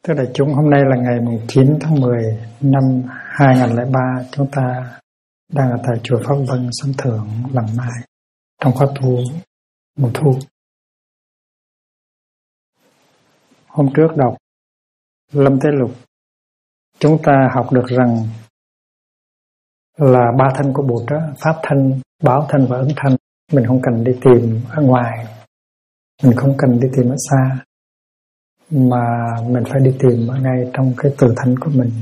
Thưa đại chúng, hôm nay là ngày 9 tháng 10 năm 2003, chúng ta đang ở tại chùa Pháp Vân, Sấm Thượng, Làng Mai, trong khóa tu mùa thu. Hôm trước đọc Lâm Tế Lục, chúng ta học được rằng là ba thân của Bụt đó, pháp thân, báo thân và ứng thân. Mình không cần đi tìm ở ngoài, mình không cần đi tìm ở xa, mà mình phải đi tìm ở ngay trong cái tự thân của mình.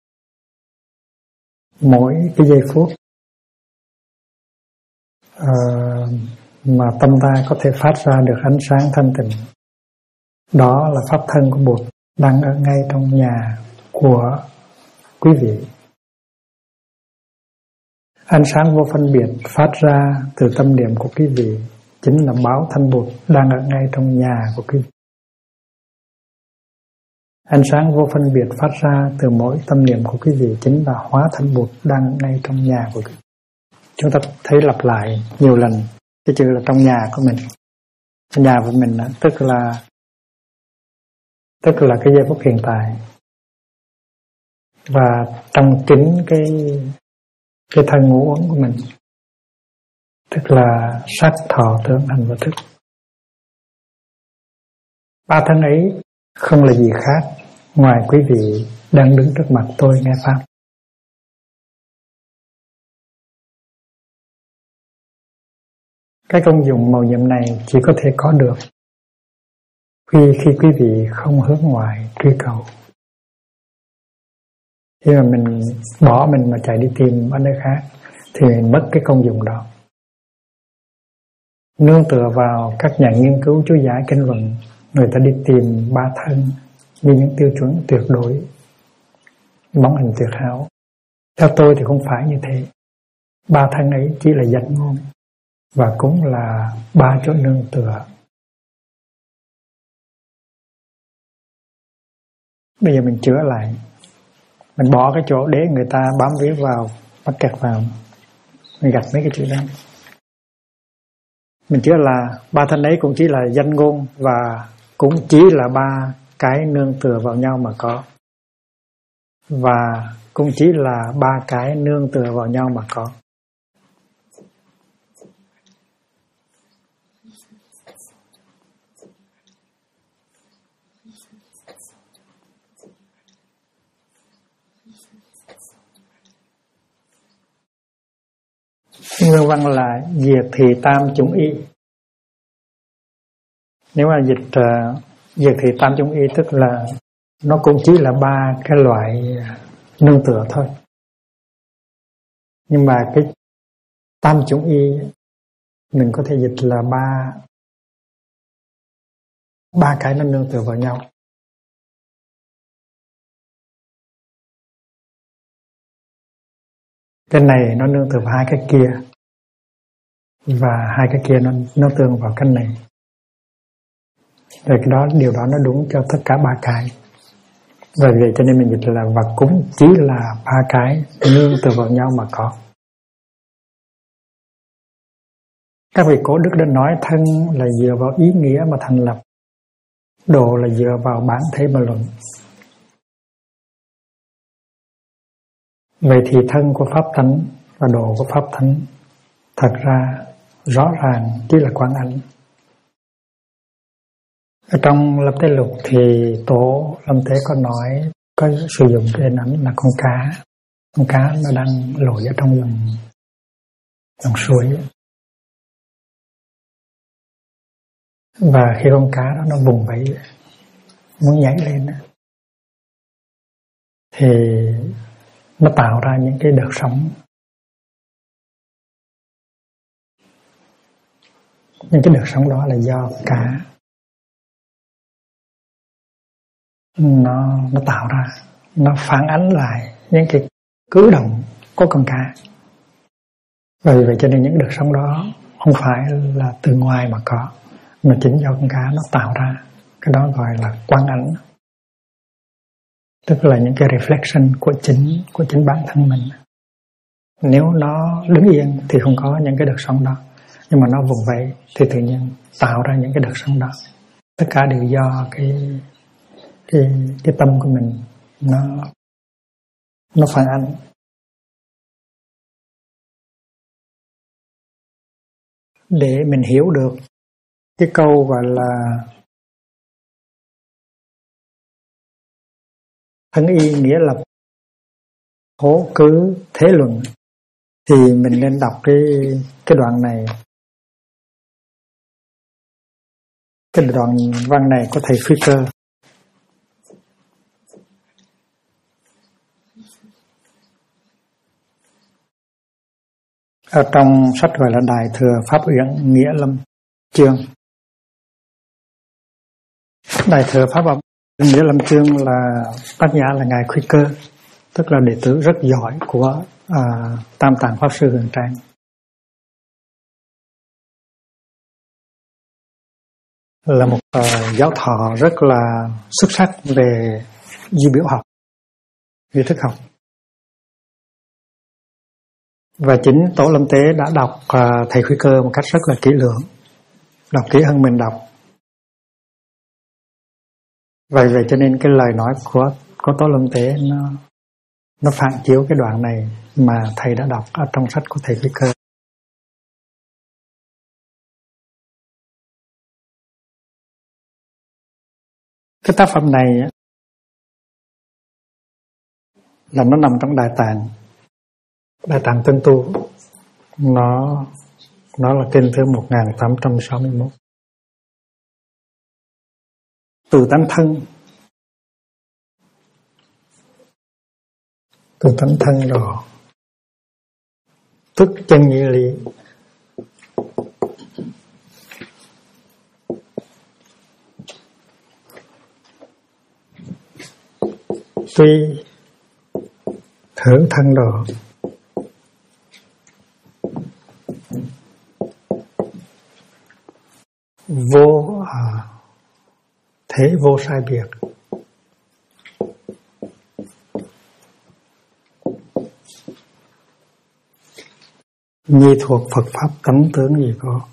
Mỗi cái giây phút mà tâm ta có thể phát ra được ánh sáng thanh tịnh, đó là pháp thân của Bụt đang ở ngay trong nhà của quý vị. Ánh sáng vô phân biệt phát ra từ tâm điểm của quý vị chính là báo thân Bụt đang ở ngay trong nhà của quý vị. Ánh sáng vô phân biệt phát ra từ mỗi tâm niệm của quý vị chính là hóa thân Bụt đang ngay trong nhà của quý vị. Chúng ta thấy lặp lại nhiều lần cái chữ là trong nhà của mình. Trong nhà của mình tức là cái giây phút hiện tại. Và trong chính cái thân ngũ uẩn của mình, tức là sắc, thọ, tưởng, hành và thức. Ba thân ấy không là gì khác ngoài quý vị đang đứng trước mặt tôi nghe pháp. Cái công dụng mầu nhiệm này chỉ có thể có được khi quý vị không hướng ngoại truy cầu. Khi mà mình bỏ mình mà chạy đi tìm ở nơi khác thì mình mất cái công dụng đó. Nương tựa vào các nhà nghiên cứu chú giải kinh luận, người ta đi tìm ba thân như những tiêu chuẩn tuyệt đối, bóng hình tuyệt hảo. Theo tôi thì không phải như thế. Ba thân ấy chỉ là danh ngôn và cũng là ba chỗ nương tựa. Bây giờ mình chữa lại, mình bỏ cái chỗ để người ta bám víu vào, bắt kẹt vào, mình gạch mấy cái chữ đó. Mình chữa là ba thân ấy cũng chỉ là danh ngôn và cũng chỉ là ba cái nương tựa vào nhau mà có. Và cũng chỉ là ba cái nương tựa vào nhau mà có. Nguyên văn là diệt thị tam chủng y. Nếu mà dịch diệt thị tam chủng y tức là nó cũng chỉ là ba cái loại nương tựa thôi. Nhưng mà cái tam chủng y mình có thể dịch là ba cái nó nương tựa vào nhau. Cái này nó nương tựa vào hai cái kia, và hai cái kia nó tương vào cái này. Rồi điều đó nó đúng cho tất cả ba cái. Và vậy cho nên mình dịch là và cũng chỉ là ba cái nương tựa vào nhau mà có. Các vị cổ đức đã nói thân là dựa vào ý nghĩa mà thành lập, đồ là dựa vào bản thể mà luận. Vậy thì thân của pháp thánh và đồ của pháp thánh thật ra rõ ràng chỉ là quán ảnh. Ở trong Lâm Tế Lục thì tổ Lâm Tế có nói, có sử dụng cái hình ảnh là con cá. Con cá nó đang lội ở trong dòng suối. Và khi con cá đó nó vùng vẫy muốn nhảy lên thì nó tạo ra những cái đợt sóng. Những cái đợt sóng đó là do cá nó tạo ra, nó phản ánh lại những cái cử động của con cá. Vì vậy cho nên những đợt sóng đó không phải là từ ngoài mà có, mà chính do con cá nó tạo ra. Cái đó gọi là quang ảnh, tức là những cái reflection của chính bản thân mình. Nếu nó đứng yên thì không có những cái đợt sóng đó, nhưng mà nó vùng vẫy thì tự nhiên tạo ra những cái đợt sóng đó. Tất cả đều do cái tâm của mình nó phản ánh. Để mình hiểu được cái câu gọi là thân y nghĩa lập, thố cứ thế luận, thì mình nên đọc cái đoạn này. Cái đoạn văn này của thầy Phi Cơ. Ở trong sách gọi là Đại Thừa Pháp Uyển Nghĩa Lâm Chương. Đại Thừa Pháp Uyển Nghĩa Lâm Chương là tác giả là ngài Phi Cơ, tức là đệ tử rất giỏi của Tam Tạng Pháp Sư Huyền Trang. Là một giáo thọ rất là xuất sắc về di biểu học, di thức học. Và chính Tổ Lâm Tế đã đọc thầy Phi Cơ một cách rất là kỹ lưỡng, đọc kỹ hơn mình đọc. Vậy cho nên cái lời nói của Tổ Lâm Tế nó phản chiếu cái đoạn này mà thầy đã đọc ở trong sách của thầy Phi Cơ. Cái tác phẩm này là nó nằm trong Đại Tạng Tinh Tu. Nó là kinh thứ 1861. Từ tánh thân rồi tức chân như lý, tuy thưởng thân đồ, thế vô sai biệt, nhi thuộc Phật Pháp tánh tướng gì có.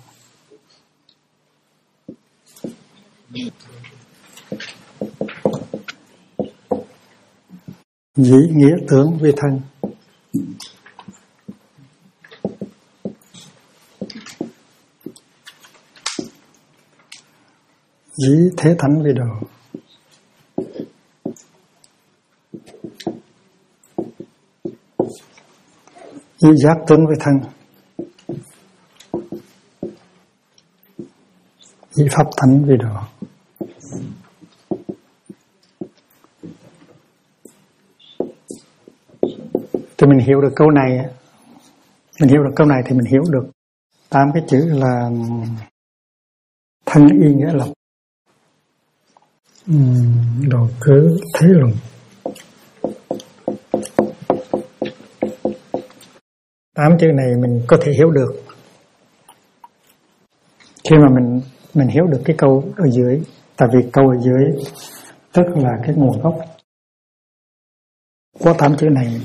Dĩ nghĩa tướng vi thân, dĩ thế thánh vi đồ, dĩ giác tướng vi thân, dĩ pháp thánh vi đồ. Thì mình hiểu được câu này, thì mình hiểu được 8 cái chữ là thân y nghĩa lập, đồ cứ thế luận. 8 chữ này mình có thể hiểu được khi mà mình hiểu được cái câu ở dưới. Tại vì câu ở dưới tức là cái nguồn gốc của 8 chữ này.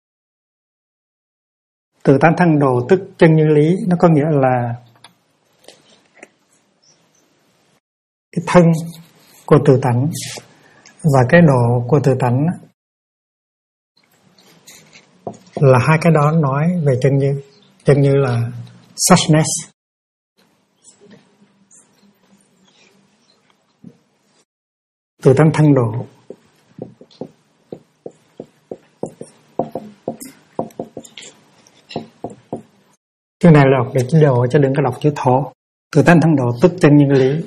Từ tánh thân đồ tức chân như lý, nó có nghĩa là cái thân của tự tánh và cái độ của tự tánh là hai cái đó nói về chân như. Chân như là suchness. Từ tánh thân độ. Chữ này là đọc để chữ đồ, chứ đừng có đọc chữ thổ. Từ tánh thân độ tức chân như lý.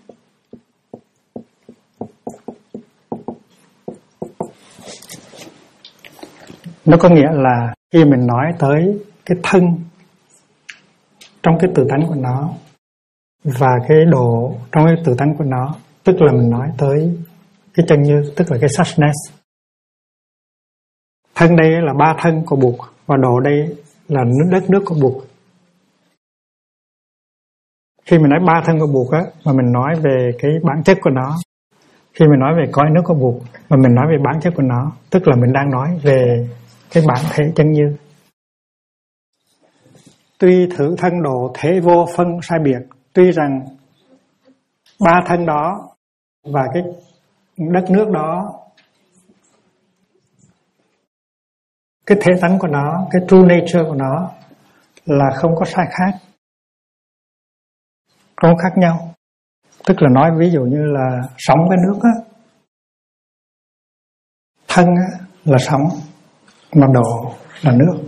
Nó có nghĩa là khi mình nói tới cái thân trong cái tự tánh của nó và cái độ trong cái tự tánh của nó, tức là mình nói tới cái chân như, tức là cái suchness. Thân đây là 3 thân của Bụt, và độ đây là đất nước của Bụt. Khi mình nói 3 thân của Bụt á, mà mình nói về cái bản chất của nó, khi mình nói về cõi nước của Bụt mà mình nói về bản chất của nó, tức là mình đang nói về cái bản thể chân như. Tuy thử thân độ thế vô phân sai biệt, tuy rằng 3 thân đó và đất nước đó, cái thể tánh của nó, cái true nature của nó là không có sai khác, không khác nhau. Tức là nói ví dụ như là sóng cái nước á, thân á là sóng, mà độ là nước,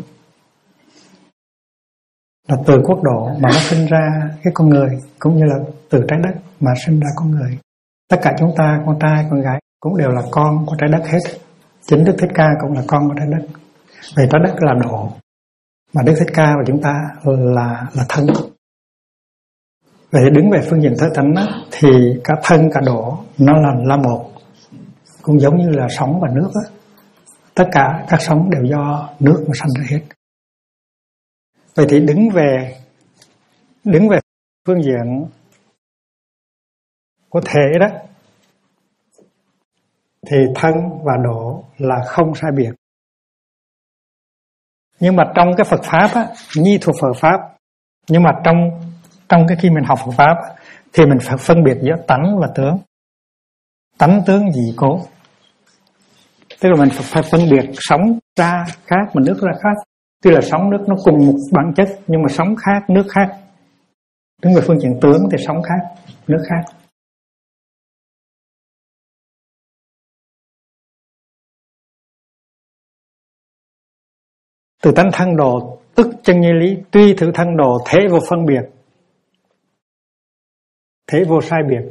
là từ quốc độ mà nó sinh ra cái con người, cũng như là từ trái đất mà sinh ra con người. Tất cả chúng ta, con trai, con gái cũng đều là con của trái đất hết. Chính Đức Thích Ca cũng là con của trái đất. Về trái đất là độ, mà Đức Thích Ca và chúng ta là thân. Vậy đứng về phương diện thể tánh á, thì cả thân cả độ nó là một, cũng giống như là sóng và nước á. Tất cả các sóng đều do nước mà sanh ra hết. Vậy thì đứng về phương diện của thể đó, thì thân và độ là không sai biệt. Nhưng mà trong cái Phật Pháp á, nhi thuộc Phật Pháp, nhưng mà trong cái khi mình học Phật Pháp á, thì mình phải phân biệt giữa tánh và tướng. Tánh tướng dị cố. Tức là mình phải phân biệt sóng ra khác mà nước ra khác. Tuy là sóng nước nó cùng một bản chất, nhưng mà sóng khác, nước khác. Đứng về phương diện tướng thì sóng khác, nước khác. Từ tánh thân độ tức chân như lý, tuy thử thân độ thế vô phân biệt, thế vô sai biệt.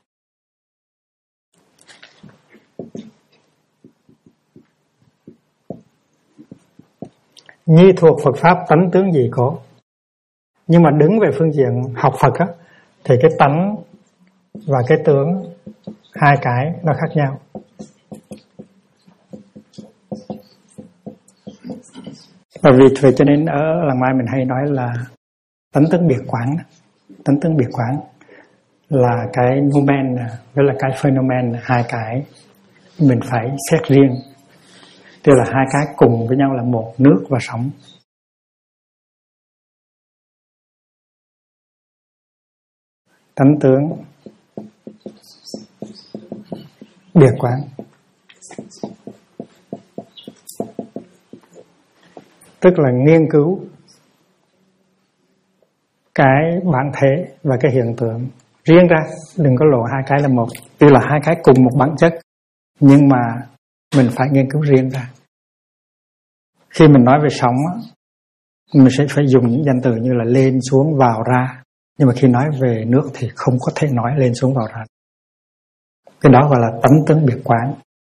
Nhi thuộc Phật Pháp tánh tướng gì có. Nhưng mà đứng về phương diện học Phật á, thì cái tánh và cái tướng, hai cái nó khác nhau. Bởi vì vậy cho nên ở Làng Mai mình hay nói là tánh tướng biệt quán. Tánh tướng biệt quán là cái nomen với là cái phenomen, hai cái mình phải xét riêng. Tức là hai cái cùng với nhau là một, nước và sóng. Tánh tướng biệt quán, tức là nghiên cứu cái bản thể và cái hiện tượng riêng ra, đừng có lộ hai cái là một. Tức là hai cái cùng một bản chất, nhưng mà mình phải nghiên cứu riêng ra. Khi mình nói về sóng, mình sẽ phải dùng những danh từ như là lên, xuống, vào, ra. Nhưng mà khi nói về nước thì không có thể nói lên, xuống, vào, ra. Cái đó gọi là tánh tướng biệt quán.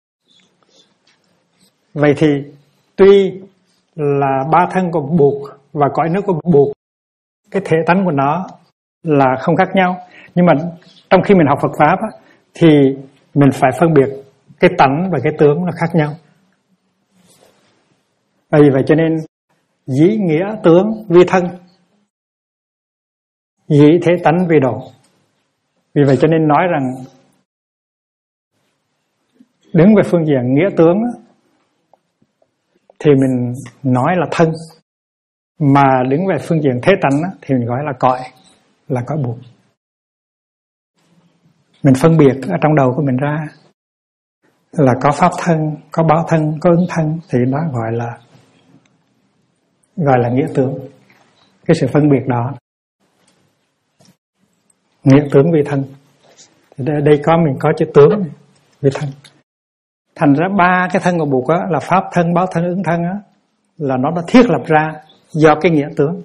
Vậy thì tuy là ba thân của bụt và cõi nước của bụt, cái thể tánh của nó là không khác nhau. Nhưng mà trong khi mình học Phật Pháp á, thì mình phải phân biệt cái tánh và cái tướng nó khác nhau. Vì vậy cho nên dĩ nghĩa tướng vi thân, dĩ thế tánh vi độ. Vì vậy cho nên nói rằng đứng về phương diện nghĩa tướng thì mình nói là thân, mà đứng về phương diện thế tánh thì mình gọi là cõi bụt. Mình phân biệt ở trong đầu của mình ra là có pháp thân, có báo thân, có ứng thân, thì nó gọi là nghĩa tướng. Cái sự phân biệt đó, nghĩa tướng vi thân. Thì đây mình có chữ tướng vi thân. Thành ra ba cái thân của bụt á, là pháp thân, báo thân, ứng thân á, là nó đã thiết lập ra do cái nghĩa tướng.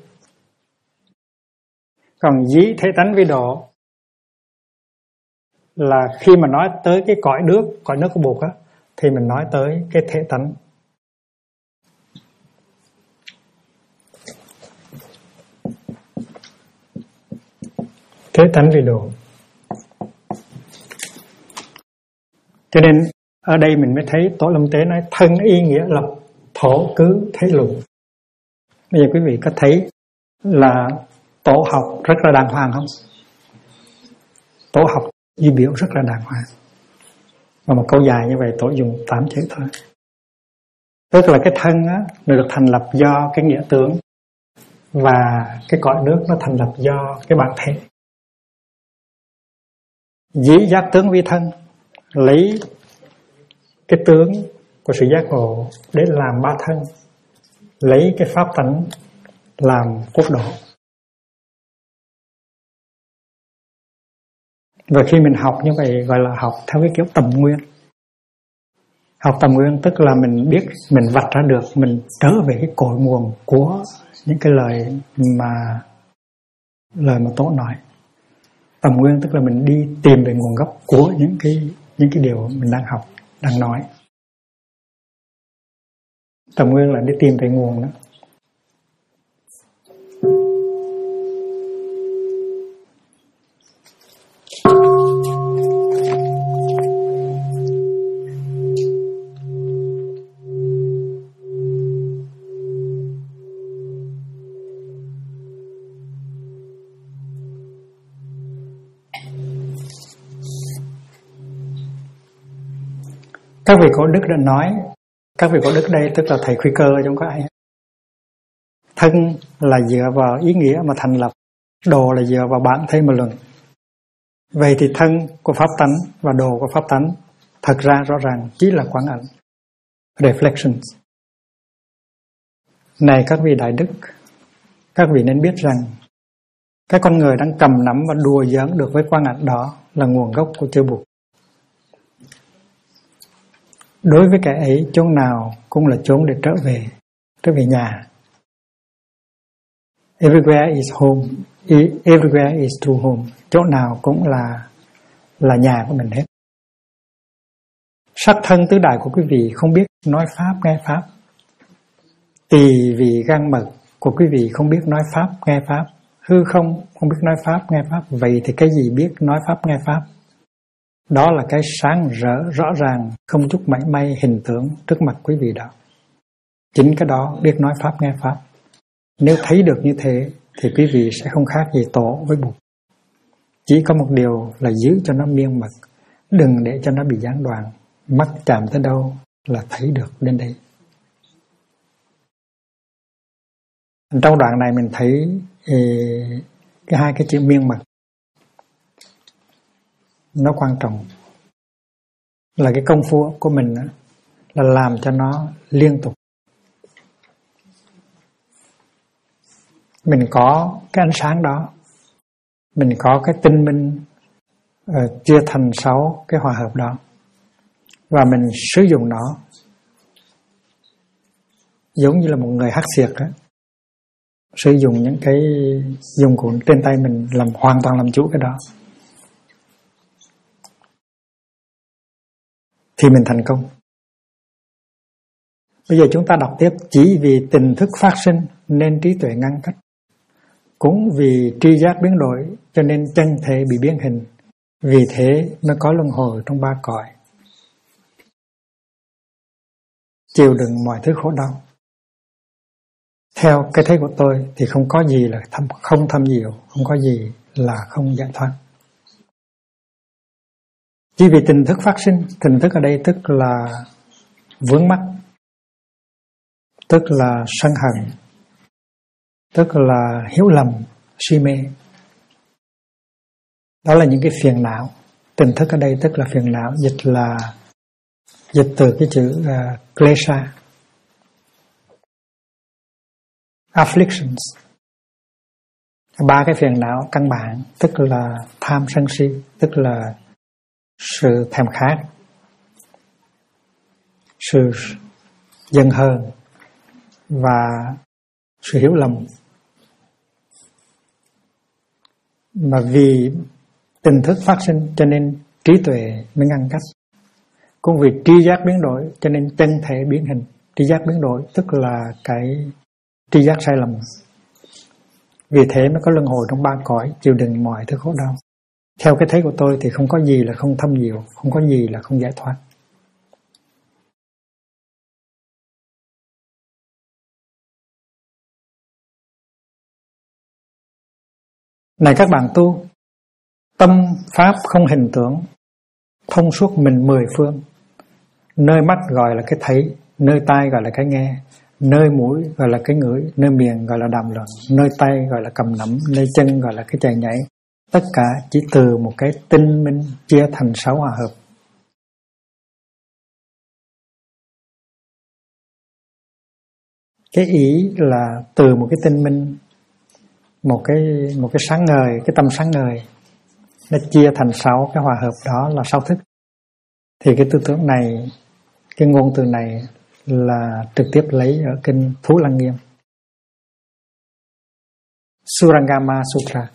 Còn dĩ thế tánh vi độ là khi mà nói tới cái cõi nước của bụt á, thì mình nói tới cái thể tánh. Thế tánh vi độ. Cho nên ở đây mình mới thấy Tổ Lâm Tế nói thân y nghĩa lập, thổ cứ thế lục. Bây giờ quý vị có thấy là tổ học rất là đàng hoàng không? Tổ học di biểu rất là đàng hoàng. Và một câu dài như vậy tổ dùng 8 chữ thôi. Tức là cái thân á, nó được thành lập do cái nghĩa tướng, và cái cõi nước nó thành lập do cái bản thể. Dĩ giác tướng vi thân lấy cái tướng của sự giác ngộ để làm ba thân, lấy cái pháp tánh làm cốt độ. Và khi mình học như vậy gọi là học theo cái kiểu tầm nguyên. Học tầm nguyên tức là mình biết, mình vạch ra được, mình trở về cái cội nguồn của những cái lời mà Tổ nói. Tầm nguyên tức là mình đi tìm về nguồn gốc của những cái điều mình đang học, đang nói. Tầm nguyên là đi tìm về nguồn đó. Các vị cổ đức đã nói, các vị cổ đức đây tức là thầy Khuy Cơ chứ không có ai. Thân là dựa vào ý nghĩa mà thành lập, đồ là dựa vào bản thể mà luận. Vậy thì thân của pháp tánh và đồ của pháp tánh thật ra rõ ràng chỉ là quang ảnh, reflections. Này các vị đại đức, các vị nên biết rằng cái con người đang cầm nắm và đùa giỡn được với quang ảnh đó là nguồn gốc của chư Bụt. Đối với kẻ ấy, chốn nào cũng là chốn để trở về nhà. Everywhere is home, everywhere is true home. Chỗ nào cũng là nhà của mình hết. Sắc thân tứ đại của quý vị không biết nói pháp nghe pháp. Tỳ vị gan mật của quý vị không biết nói pháp nghe pháp. Hư không biết nói pháp nghe pháp. Vậy thì cái gì biết nói pháp nghe pháp? Đó là cái sáng rỡ rõ ràng, không chút mảy may hình tượng trước mặt quý vị đó. Chính cái đó biết nói pháp nghe pháp. Nếu thấy được như thế thì quý vị sẽ không khác gì tổ với Bụt. Chỉ có một điều là giữ cho nó miên mật, đừng để cho nó bị gián đoạn. Mắt chạm tới đâu là thấy được đến đây. Trong đoạn này mình thấy hai cái chữ miên mật nó quan trọng, là cái công phu của mình là làm cho nó liên tục. Mình có cái ánh sáng đó, mình có cái tinh minh chia thành 6 cái hòa hợp đó, và mình sử dụng nó giống như là một người hắc xiệt đó, sử dụng những cái dụng cụ trên tay mình làm hoàn toàn làm chủ cái đó, thì mình thành công. Bây giờ chúng ta đọc tiếp. Chỉ vì tình thức phát sinh nên trí tuệ ngăn cách, cũng vì tri giác biến đổi cho nên chân thể bị biến hình, vì thế mới có luân hồi trong 3 cõi, chịu đựng mọi thứ khổ đau. Theo cái thấy của tôi thì không có gì là không thâm diệu, không có gì là không giải thoát. Chỉ vì tình thức phát sinh, tình thức ở đây tức là vướng mắc, tức là sân hận, tức là hiểu lầm, si mê. Đó là những cái phiền não. Tình thức ở đây tức là phiền não, dịch từ cái chữ klesha, afflictions. 3 cái phiền não căn bản tức là tham sân si, tức là sự thèm khát, sự giận hờn và sự hiểu lầm. Mà vì tình thức phát sinh cho nên trí tuệ mới ngăn cách. Cũng vì tri giác biến đổi cho nên chân thể biến hình. Tri giác biến đổi tức là cái tri giác sai lầm. Vì thế mới có luân hồi trong 3 cõi, chịu đựng mọi thứ khổ đau. Theo cái thấy của tôi thì không có gì là không thâm diệu, không có gì là không giải thoát. Này các bạn tu, tâm pháp không hình tượng, thông suốt mình 10 phương. Nơi mắt gọi là cái thấy, nơi tai gọi là cái nghe, nơi mũi gọi là cái ngửi, nơi miệng gọi là đàm luận, nơi tay gọi là cầm nắm, nơi chân gọi là cái chạy nhảy. Tất cả chỉ từ một cái tinh minh chia thành 6 hòa hợp. Cái ý là từ một cái tinh minh, một cái sáng ngời, cái tâm sáng ngời, nó chia thành 6 cái hòa hợp, đó là 6 thức. Thì cái tư tưởng này, cái ngôn từ này là trực tiếp lấy ở kinh Thú Lăng Nghiêm, Surangama Sutra.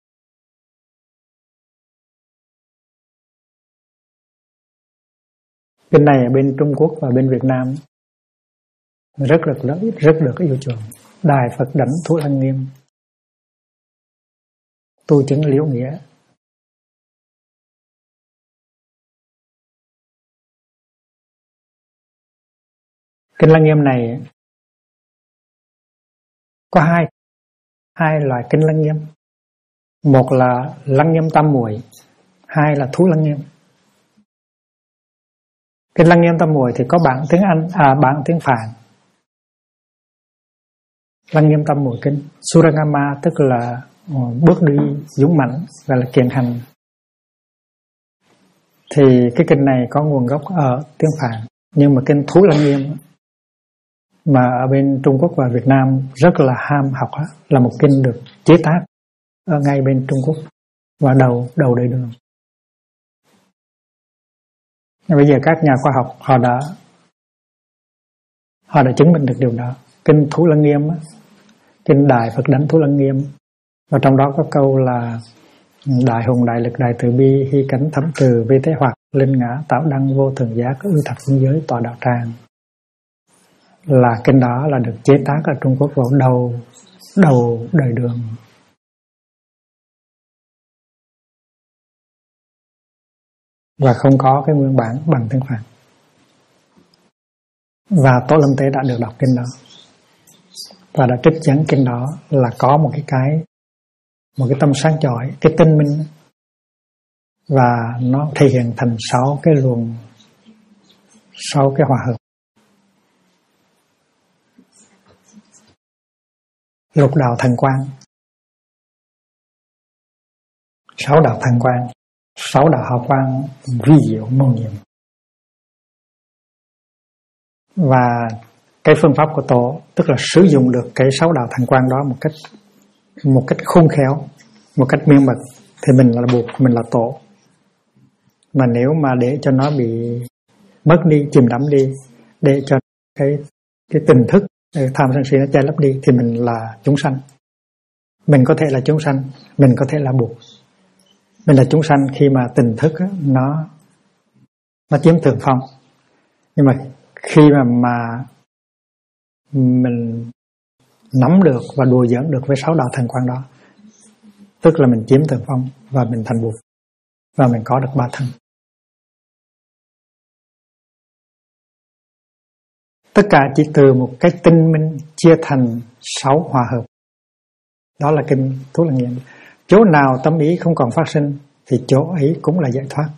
Kinh này ở bên Trung Quốc và bên Việt Nam rất được yêu chuộng. Đài Phật Đảnh Thú Lăng Nghiêm, tu chứng liễu nghĩa. Kinh Lăng Nghiêm này có hai loại kinh Lăng Nghiêm. Một là Lăng Nghiêm Tam Muội, hai là Thú Lăng Nghiêm. Kinh Lăng Nghiêm Tam Muội thì có bản tiếng Anh, bản tiếng Phạn. Lăng Nghiêm Tam Muội kinh Surangama tức là bước đi dũng mãnh, gọi là kiện hành. Thì cái kinh này có nguồn gốc ở tiếng Phạn, nhưng mà kinh Thú Lăng Nghiêm mà ở bên Trung Quốc và Việt Nam rất là ham học, là một kinh được chế tác ở ngay bên Trung Quốc và đầu đời đường. Bây giờ các nhà khoa học họ đã chứng minh được điều đó. Kinh Thú Lăng Nghiêm, kinh Đại Phật Đảnh Thú Lăng Nghiêm, và trong đó có câu là đại hùng đại lực đại từ bi hy cánh thấm từ vi thế hoạt linh ngã tạo đăng vô thường giác ư thạch phương giới tọa đạo tràng. Là kinh đó là được chế tác ở Trung Quốc vào đầu đời đường. Và không có cái nguyên bản bằng tiếng Phạn. Và Tổ Lâm Tế đã được đọc kinh đó và đã trích dẫn kinh đó là có một cái tâm sáng chói, cái tinh minh, và nó thể hiện thành 6 cái luồng, 6 cái hòa hợp. Lục đạo thần quang, 6 đạo thần quang, 6 đạo hào quang vi diệu mâu nhiệm. Và cái phương pháp của Tổ tức là sử dụng được cái 6 đạo thần quang đó một cách khôn khéo, một cách miên mật, thì mình là buộc mình là Tổ. Mà nếu mà để cho nó bị mất đi, chìm đắm đi, để cho cái tình thức tham sân si nó che lấp đi, thì mình là chúng sanh. Mình có thể là chúng sanh, mình có thể là buộc. Mình là chúng sanh khi mà tình thức nó chiếm thượng phong. Nhưng mà khi mà mình nắm được và đùa giỡn được với 6 đạo thần quang đó, tức là mình chiếm thượng phong và mình thành buộc, và mình có được 3 thân. Tất cả chỉ từ một cái tinh minh chia thành 6 hòa hợp. Đó là kinh Thú Lăng Nghiêm. Chỗ nào tâm ý không còn phát sinh thì chỗ ấy cũng là giải thoát.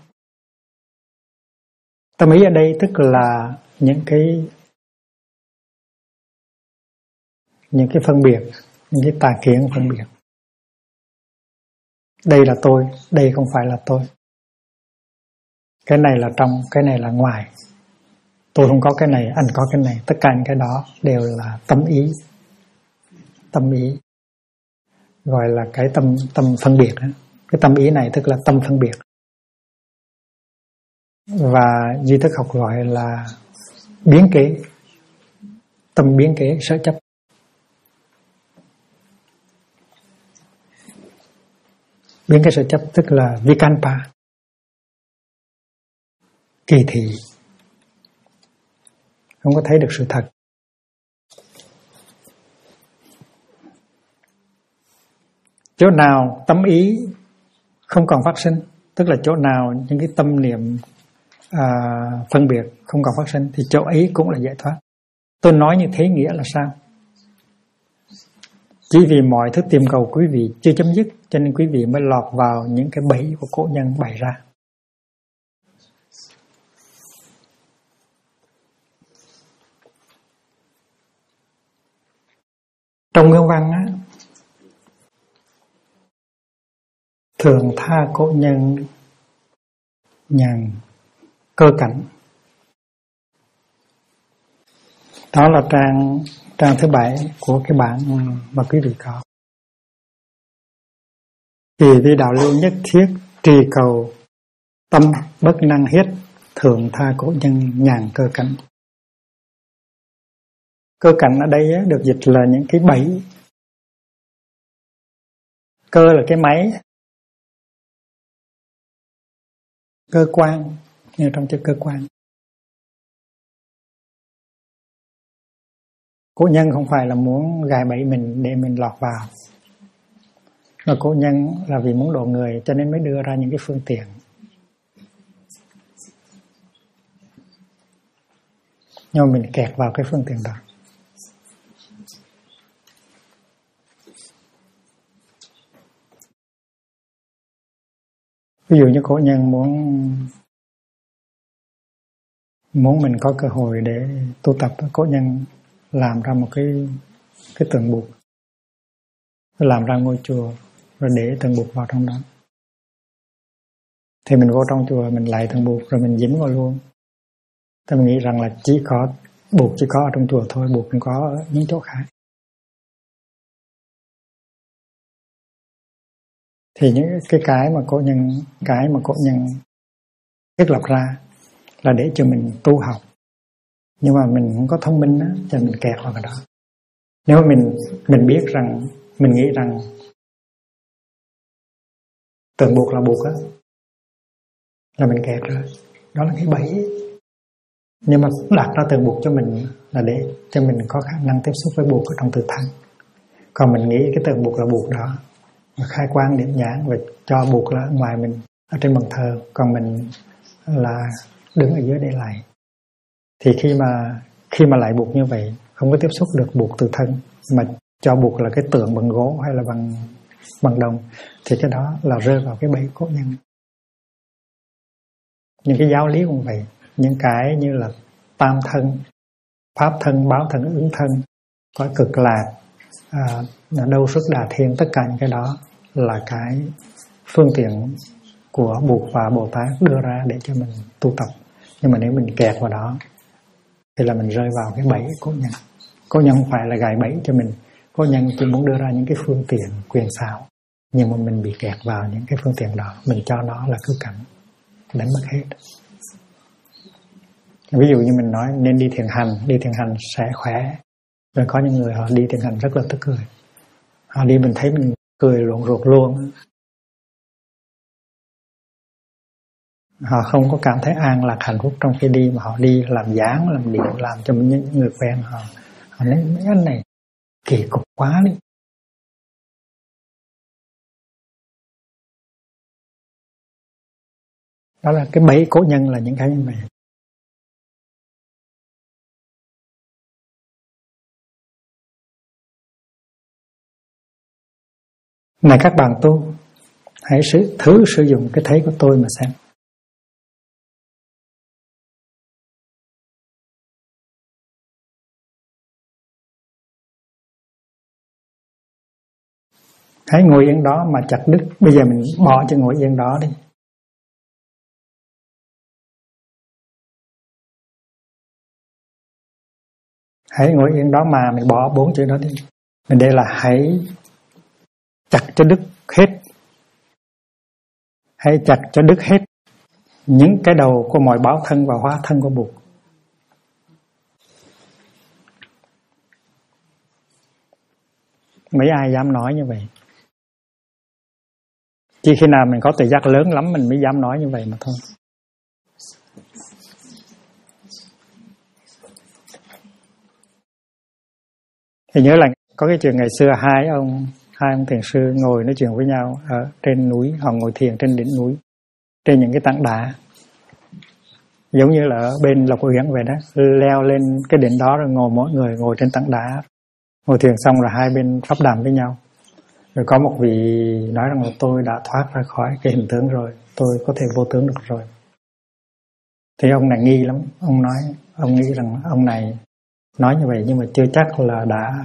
Tâm ý ở đây tức là những cái phân biệt, những cái tà kiến phân biệt. Đây là tôi, đây không phải là tôi. Cái này là trong, cái này là ngoài. Tôi không có cái này, anh có cái này. Tất cả những cái đó đều là tâm ý. Tâm ý gọi là cái tâm phân biệt. Cái tâm ý này tức là tâm phân biệt. Và duy thức học gọi là biến kế. Tâm biến kế, sở chấp. Biến cái sở chấp tức là vikalpa, kỳ thị, không có thấy được sự thật. Chỗ nào tâm ý không còn phát sinh, tức là chỗ nào những cái tâm niệm phân biệt không còn phát sinh, thì chỗ ấy cũng là giải thoát. Tôi nói như thế nghĩa là sao? Chỉ vì mọi thứ tìm cầu quý vị chưa chấm dứt, cho nên quý vị mới lọt vào những cái bẫy của cổ nhân bày ra. Trong nguyên văn á, thường tha cổ nhân nhàn cơ cảnh. Đó là trang thứ 7 của cái bản mà quý vị có. Vì đạo lưu nhất thiết trì cầu tâm bất năng hết, thường tha cổ nhân nhàn cơ cảnh. Cơ cảnh ở đây được dịch là những cái bẫy. Cơ là cái máy, cơ quan, như trong chữ cơ quan. Cổ nhân không phải là muốn gài bẫy mình để mình lọt vào, mà cổ nhân là vì muốn độ người cho nên mới đưa ra những cái phương tiện. Nhưng mà mình kẹt vào cái phương tiện đó. Ví dụ như cổ nhân muốn mình có cơ hội để tu tập, cổ nhân làm ra một cái tượng Bụt, làm ra ngôi chùa rồi để tượng Bụt vào trong đó. Thì mình vô trong chùa mình lại tượng Bụt rồi mình dính vào luôn. Thì mình nghĩ rằng là chỉ có Bụt chỉ có ở trong chùa thôi, Bụt không có ở những chỗ khác. Thì những cái mà cổ nhân thiết lập ra là để cho mình tu học, nhưng mà mình không có thông minh đó, cho mình kẹt vào cái đó. Nếu mà mình biết rằng, mình nghĩ rằng tượng Bụt là Bụt á, là mình kẹt rồi. Đó là cái bẫy. Nhưng mà đặt ra tượng Bụt cho mình là để cho mình có khả năng tiếp xúc với Bụt ở trong tự thân. Còn mình nghĩ cái tượng Bụt là Bụt đó, và khai quang điểm nhãn và cho Bụt là ngoài mình ở trên bàn thờ, còn mình là đứng ở dưới để lạy. Thì khi mà lạy Bụt như vậy, không có tiếp xúc được Bụt từ thân, mà cho Bụt là cái tượng bằng gỗ hay là bằng đồng, thì cái đó là rơi vào cái bẫy cổ nhân. Những cái giáo lý cũng vậy, những cái như là tam thân, pháp thân, báo thân, ứng thân, cõi cực lạc, đâu xuất đà thiên, tất cả những cái đó là cái phương tiện của Bụt và Bồ Tát đưa ra để cho mình tu tập. Nhưng mà nếu mình kẹt vào đó thì là mình rơi vào cái bẫy cổ nhân. Cổ nhân không phải là gài bẫy cho mình, cổ nhân chỉ muốn đưa ra những cái phương tiện quyền xảo, nhưng mà mình bị kẹt vào những cái phương tiện đó, mình cho nó là cứ cảnh, đánh mất hết. Ví dụ như mình nói nên đi thiền hành sẽ khỏe. Rồi có những người họ đi thiền hành rất là tức cười, họ đi mình thấy mình cười luộn ruột luôn. Họ không có cảm thấy an lạc hạnh phúc trong khi đi, mà họ đi làm dáng, làm điệu, làm cho những người quen họ nói mấy anh này kỳ cục quá đi. Đó là cái bẫy cổ nhân, là những cái như vậy. Này các bạn tu, hãy thử sử dụng cái thấy của tôi mà xem. Hãy ngồi yên đó mà chặt đứt. Bây giờ mình bỏ cho ngồi yên đó đi. Hãy ngồi yên đó mà mình bỏ 4 chữ đó đi. Mình đây là hãy chặt cho đứt hết. Hãy chặt cho đứt hết những cái đầu của mọi báo thân và hóa thân của Bụt. Mấy ai dám nói như vậy? Chỉ khi nào mình có tự giác lớn lắm mình mới dám nói như vậy mà thôi. Thì nhớ là có cái chuyện ngày xưa hai ông thiền sư ngồi nói chuyện với nhau ở trên núi, họ ngồi thiền trên đỉnh núi, trên những cái tảng đá, giống như là ở bên Lộc Uyển vậy đó, leo lên cái đỉnh đó rồi ngồi, mỗi người ngồi trên tảng đá, ngồi thiền xong rồi hai bên pháp đàm với nhau. Rồi có một vị nói rằng là tôi đã thoát ra khỏi cái hình tướng rồi, tôi có thể vô tướng được rồi. Thì ông này nghi lắm, ông nghĩ rằng ông này nói như vậy nhưng mà chưa chắc là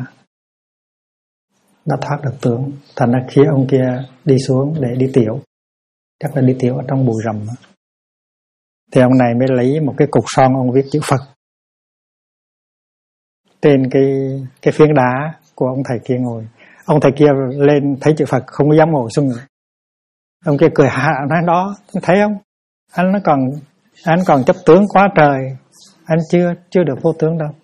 đã thoát được tướng. Thành ra khi ông kia đi xuống để đi tiểu, chắc là đi tiểu ở trong bụi rậm, thì ông này mới lấy một cái cục son, ông viết chữ Phật. trên cái phiến đá của ông thầy kia ngồi. Ông thầy kia lên thấy chữ Phật không có dám ngồi xuống nữa. Ông kia cười hạ nói đó, thấy không? Anh còn chấp tướng quá trời, anh chưa được vô tướng đâu.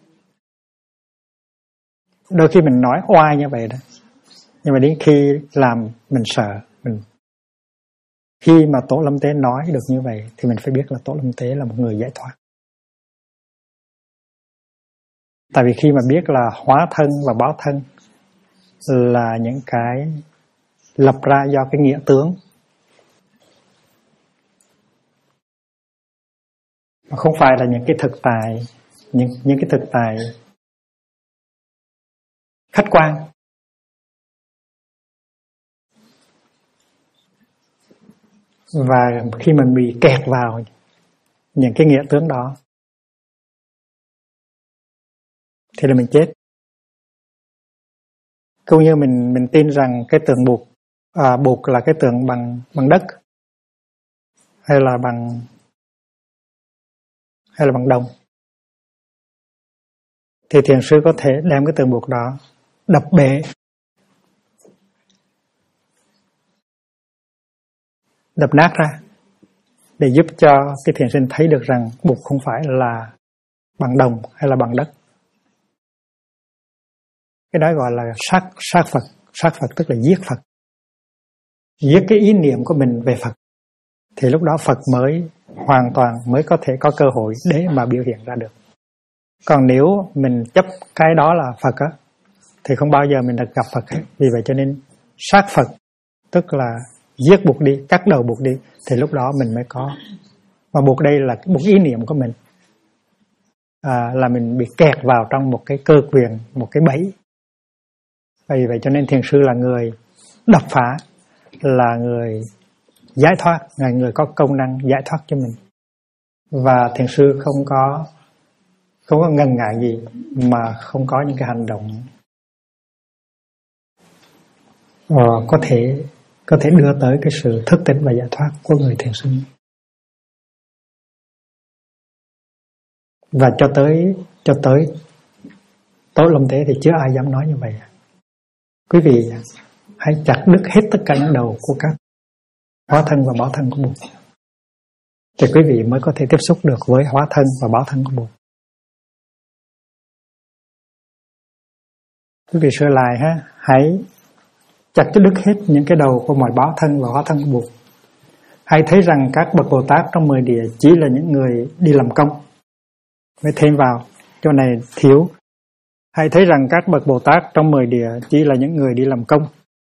Đôi khi mình nói oai như vậy đó, nhưng mà đến khi làm mình sợ. Khi mà Tổ Lâm Tế nói được như vậy thì mình phải biết là Tổ Lâm Tế là một người giải thoát. Tại vì khi mà biết là hóa thân và báo thân là những cái lập ra do cái nghĩa tướng, mà không phải là những cái thực tại, những cái thực tại khách quan. Và khi mình bị kẹt vào những cái nghĩa tướng đó thì là mình chết. Cũng như mình tin rằng cái tượng bụt là cái tượng bằng đất hay là bằng đồng, thì thiền sư có thể đem cái tượng bụt đó đập bể, đập nát ra để giúp cho cái thiền sinh thấy được rằng bụt không phải là bằng đồng hay là bằng đất. Cái đó gọi là sát Phật. Sát Phật tức là giết Phật, giết cái ý niệm của mình về Phật, thì lúc đó Phật mới hoàn toàn mới có thể có cơ hội để mà biểu hiện ra được. Còn nếu mình chấp cái đó là Phật á, thì không bao giờ mình được gặp Phật hết. Vì vậy cho nên sát Phật tức là giết Bụt đi, cắt đầu Bụt đi, thì lúc đó mình mới có. Mà Bụt đây là một ý niệm của mình, là mình bị kẹt vào trong một cái cơ quyền, một cái bẫy. Vì vậy cho nên thiền sư là người đập phá, là người giải thoát, là người có công năng giải thoát cho mình. Và thiền sư không có ngần ngại gì mà không có những cái hành động có thể đưa tới cái sự thức tỉnh và giải thoát của người thiền sư. Và cho tới Tổ Lâm Tế thì chưa ai dám nói như vậy. Quý vị hãy chặt đứt hết tất cả những đầu của các hóa thân và báo thân của Bụt, thì quý vị mới có thể tiếp xúc được với hóa thân và báo thân của Bụt. Quý vị sửa lại ha, hãy chặt đứt hết những cái đầu của mọi báo thân và hóa thân của Bụt. Hãy thấy rằng các bậc Bồ Tát trong 10 địa chỉ là những người đi làm công. Mới thêm vào, chỗ này thiếu. Hãy thấy rằng các bậc Bồ Tát trong 10 địa chỉ là những người đi làm công.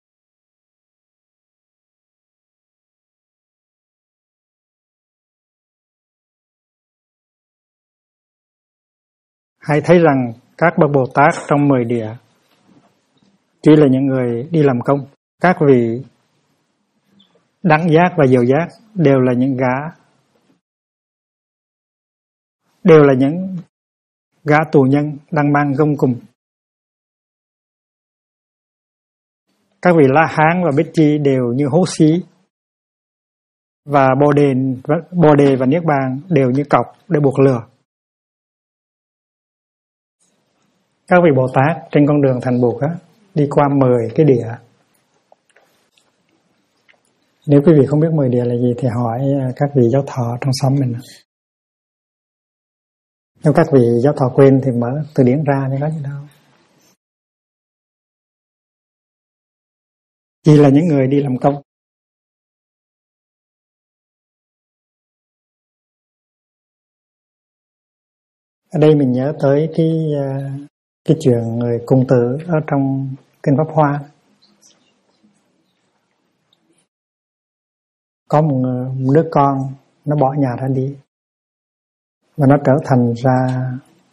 Hãy thấy rằng các bậc Bồ Tát trong 10 địa chỉ là những người đi làm công. Các vị đẳng giác và diệu giác đều là những gã tù nhân đang mang gông cùm. Các vị La Hán và Bích Chi đều như hố xí, và Bồ Đề và Niết Bàn đều như cọc để buộc lừa. Các vị Bồ Tát trên con đường thành Bụt đi qua 10 cái địa. Nếu quý vị không biết 10 địa là gì thì hỏi các vị giáo thọ trong xóm mình. Nếu các vị giáo thọ quên thì mở từ điển ra, nhưng có gì đâu. Chỉ là những người đi làm công. Ở đây mình nhớ tới cái chuyện người cung tử ở trong Kinh Pháp Hoa. Có một đứa con nó bỏ nhà ra đi, và nó trở thành ra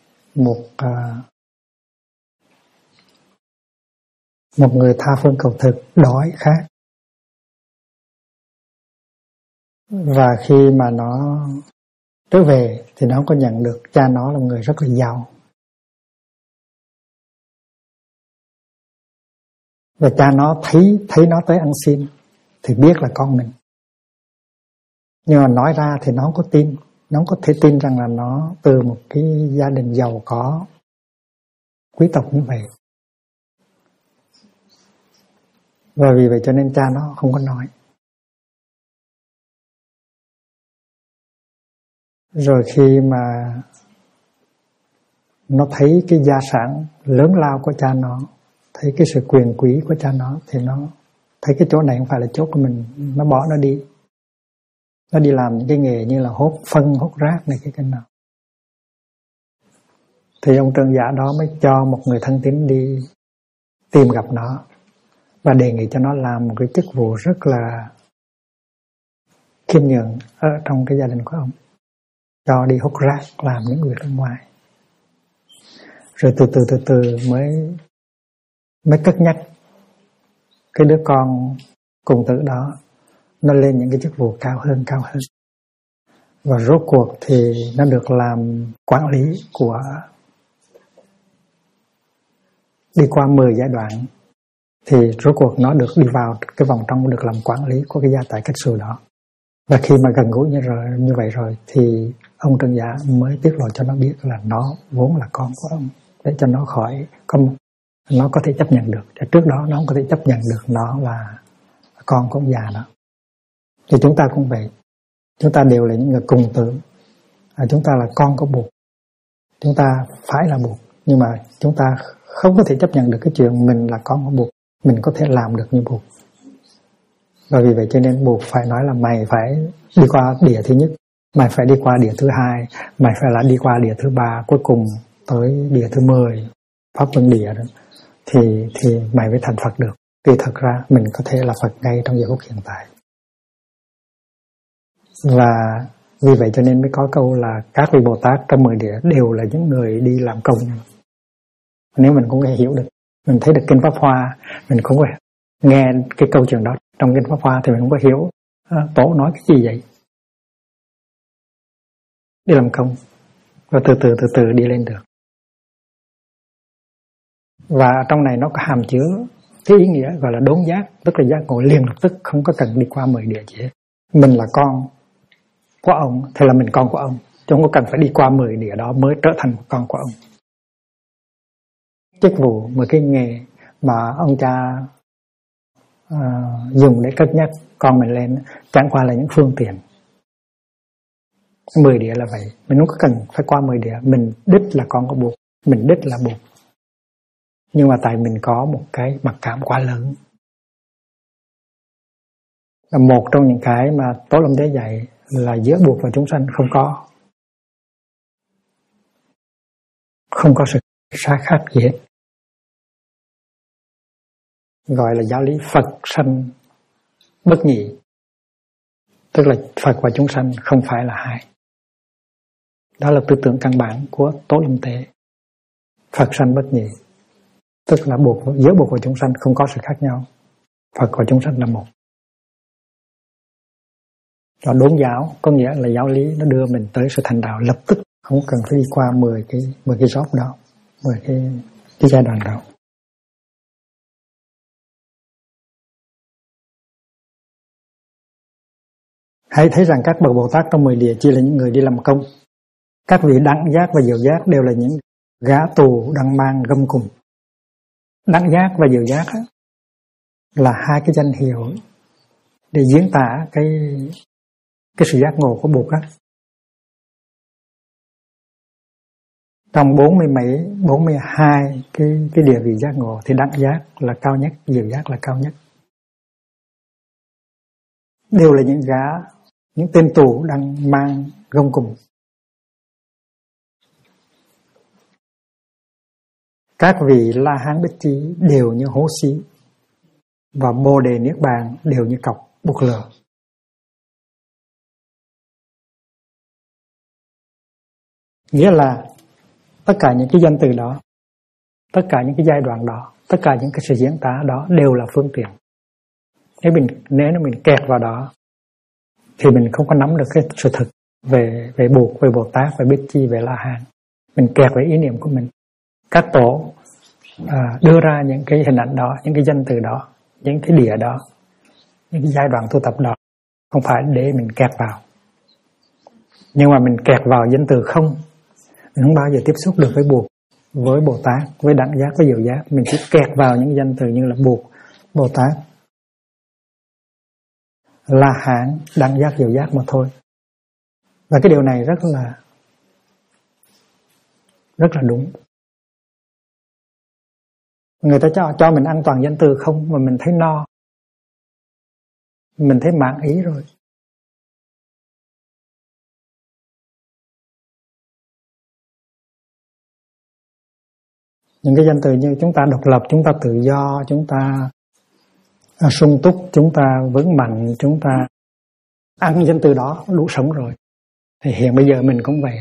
một người tha phương cầu thực, đói khát. Và khi mà nó trở về thì nó có nhận được cha nó là một người rất là giàu. Và cha nó thấy nó tới ăn xin thì biết là con mình. Nhưng mà nói ra thì nó không có tin. Nó không có thể tin rằng là nó từ một cái gia đình giàu có, quý tộc như vậy. Và vì vậy cho nên cha nó không có nói. Rồi khi mà nó thấy cái gia sản lớn lao của cha nó, thấy cái sự quyền quý của cha nó, thì nó thấy cái chỗ này không phải là chỗ của mình, nó bỏ nó đi. Nó đi làm những cái nghề như là hốt phân, hốt rác này cái nào. Thì ông Trần Giả đó mới cho một người thân tín đi tìm gặp nó và đề nghị cho nó làm một cái chức vụ rất là khiêm nhường ở trong cái gia đình của ông, cho đi hút rác, làm những việc ở ngoài. Rồi từ từ mới cất nhắc cái đứa con cùng tử đó nó lên những cái chức vụ cao hơn. Và rốt cuộc thì nó được làm quản lý của, đi qua 10 giai đoạn, thì rốt cuộc nó được đi vào cái vòng trong, được làm quản lý của cái gia tài Cách Xù đó. Và khi mà gần gũi như vậy rồi thì ông Trần Giả mới tiết lộ cho nó biết là nó vốn là con của ông, để cho nó khỏi nó có thể chấp nhận được. Trước đó nó không có thể chấp nhận được nó là con của ông già đó. Thì chúng ta cũng vậy, chúng ta đều là những người cùng tử, chúng ta là con của Bụt, chúng ta phải là Bụt, nhưng mà chúng ta không có thể chấp nhận được cái chuyện mình là con của Bụt, mình có thể làm được như Bụt. Và vì vậy cho nên Bụt phải nói là mày phải đi qua địa thứ nhất, mày phải đi qua địa thứ hai, mày phải là đi qua địa thứ ba, cuối cùng tới địa thứ 10, Pháp Vân Địa đó, thì mày mới thành Phật được. Vì thật ra mình có thể là Phật ngay trong giờ phút hiện tại. Và vì vậy cho nên mới có câu là các vị Bồ Tát trong 10 địa đều là những người đi làm công. Nếu mình cũng hiểu được, mình thấy được Kinh Pháp Hoa, mình cũng có nghe cái câu chuyện đó trong Kinh Pháp Hoa, thì mình cũng có hiểu Tổ nói cái gì vậy. Đi làm công và từ từ đi lên được. Và trong này nó có hàm chứa cái ý nghĩa gọi là đốn giác, tức là giác ngộ liền lập tức, không có cần đi qua 10 địa gì hết. Mình là con của ông, thì là mình con của ông, chứ không có cần phải đi qua 10 địa đó mới trở thành con của ông. Chức vụ, một cái nghề mà ông cha dùng để cất nhắc con mình lên chẳng qua là những phương tiện. 10 địa là vậy, mình không có cần phải qua 10 địa, mình đích là con của Bụt, mình đích là Bụt. Nhưng mà tại mình có một cái mặc cảm quá lớn. Là một trong những cái mà Tổ Lâm Đế dạy là giữa Bụt và chúng sanh không có sự xa khác gì hết. Gọi là giáo lý Phật sanh bất nhị, tức là Phật và chúng sanh không phải là hai. Đó là tư tưởng căn bản của Tổ Lâm Tế. Phật sanh bất nhị, tức là giữa Bụt và chúng sanh không có sự khác nhau, Phật và chúng sanh là một. Và đốn giáo có nghĩa là giáo lý nó đưa mình tới sự thành đạo lập tức, không cần phải đi qua 10 cái job đó, 10 cái giai đoạn đó. Hãy thấy rằng các bậc Bồ Tát trong 10 địa chỉ là những người đi làm công. Các vị đẳng giác và diệu giác đều là những gã tù đang mang gông cùng. Đẳng giác và diệu giác là hai cái danh hiệu để diễn tả cái sự giác ngộ của Bụt á. Trong 42 cái địa vị giác ngộ thì đẳng giác là cao nhất, diệu giác là cao nhất. Đều là những tên tù đang mang gông cùng. Các vị La Hán Bích Chi đều như hố xí, và Bồ Đề Niết Bàn đều như cọc buộc lửa. Nghĩa là tất cả những cái danh từ đó, tất cả những cái giai đoạn đó, tất cả những cái sự diễn tả đó đều là phương tiện. Nếu mình kẹt vào đó thì mình không có nắm được cái sự thực về Bụt, về Bồ Tát, về Bích Chi, về La Hán. Mình kẹt với ý niệm của mình. Các tổ đưa ra những cái hình ảnh đó, những cái danh từ đó, những cái địa đó, những cái giai đoạn tu tập đó, không phải để mình kẹt vào. Nhưng mà mình kẹt vào danh từ không, mình không bao giờ tiếp xúc được với Bụt, với Bồ Tát, với đẳng giác, với diệu giác. Mình chỉ kẹt vào những danh từ như là buộc Bồ Tát, La Hán, đẳng giác, diệu giác mà thôi. Và cái điều này rất là đúng. Người ta cho mình ăn toàn danh từ không mà mình thấy no, mình thấy mãn ý rồi. Những cái danh từ như chúng ta độc lập, chúng ta tự do, chúng ta sung túc, chúng ta vững mạnh, chúng ta ăn danh từ đó đủ sống rồi. Thì hiện bây giờ mình cũng vậy.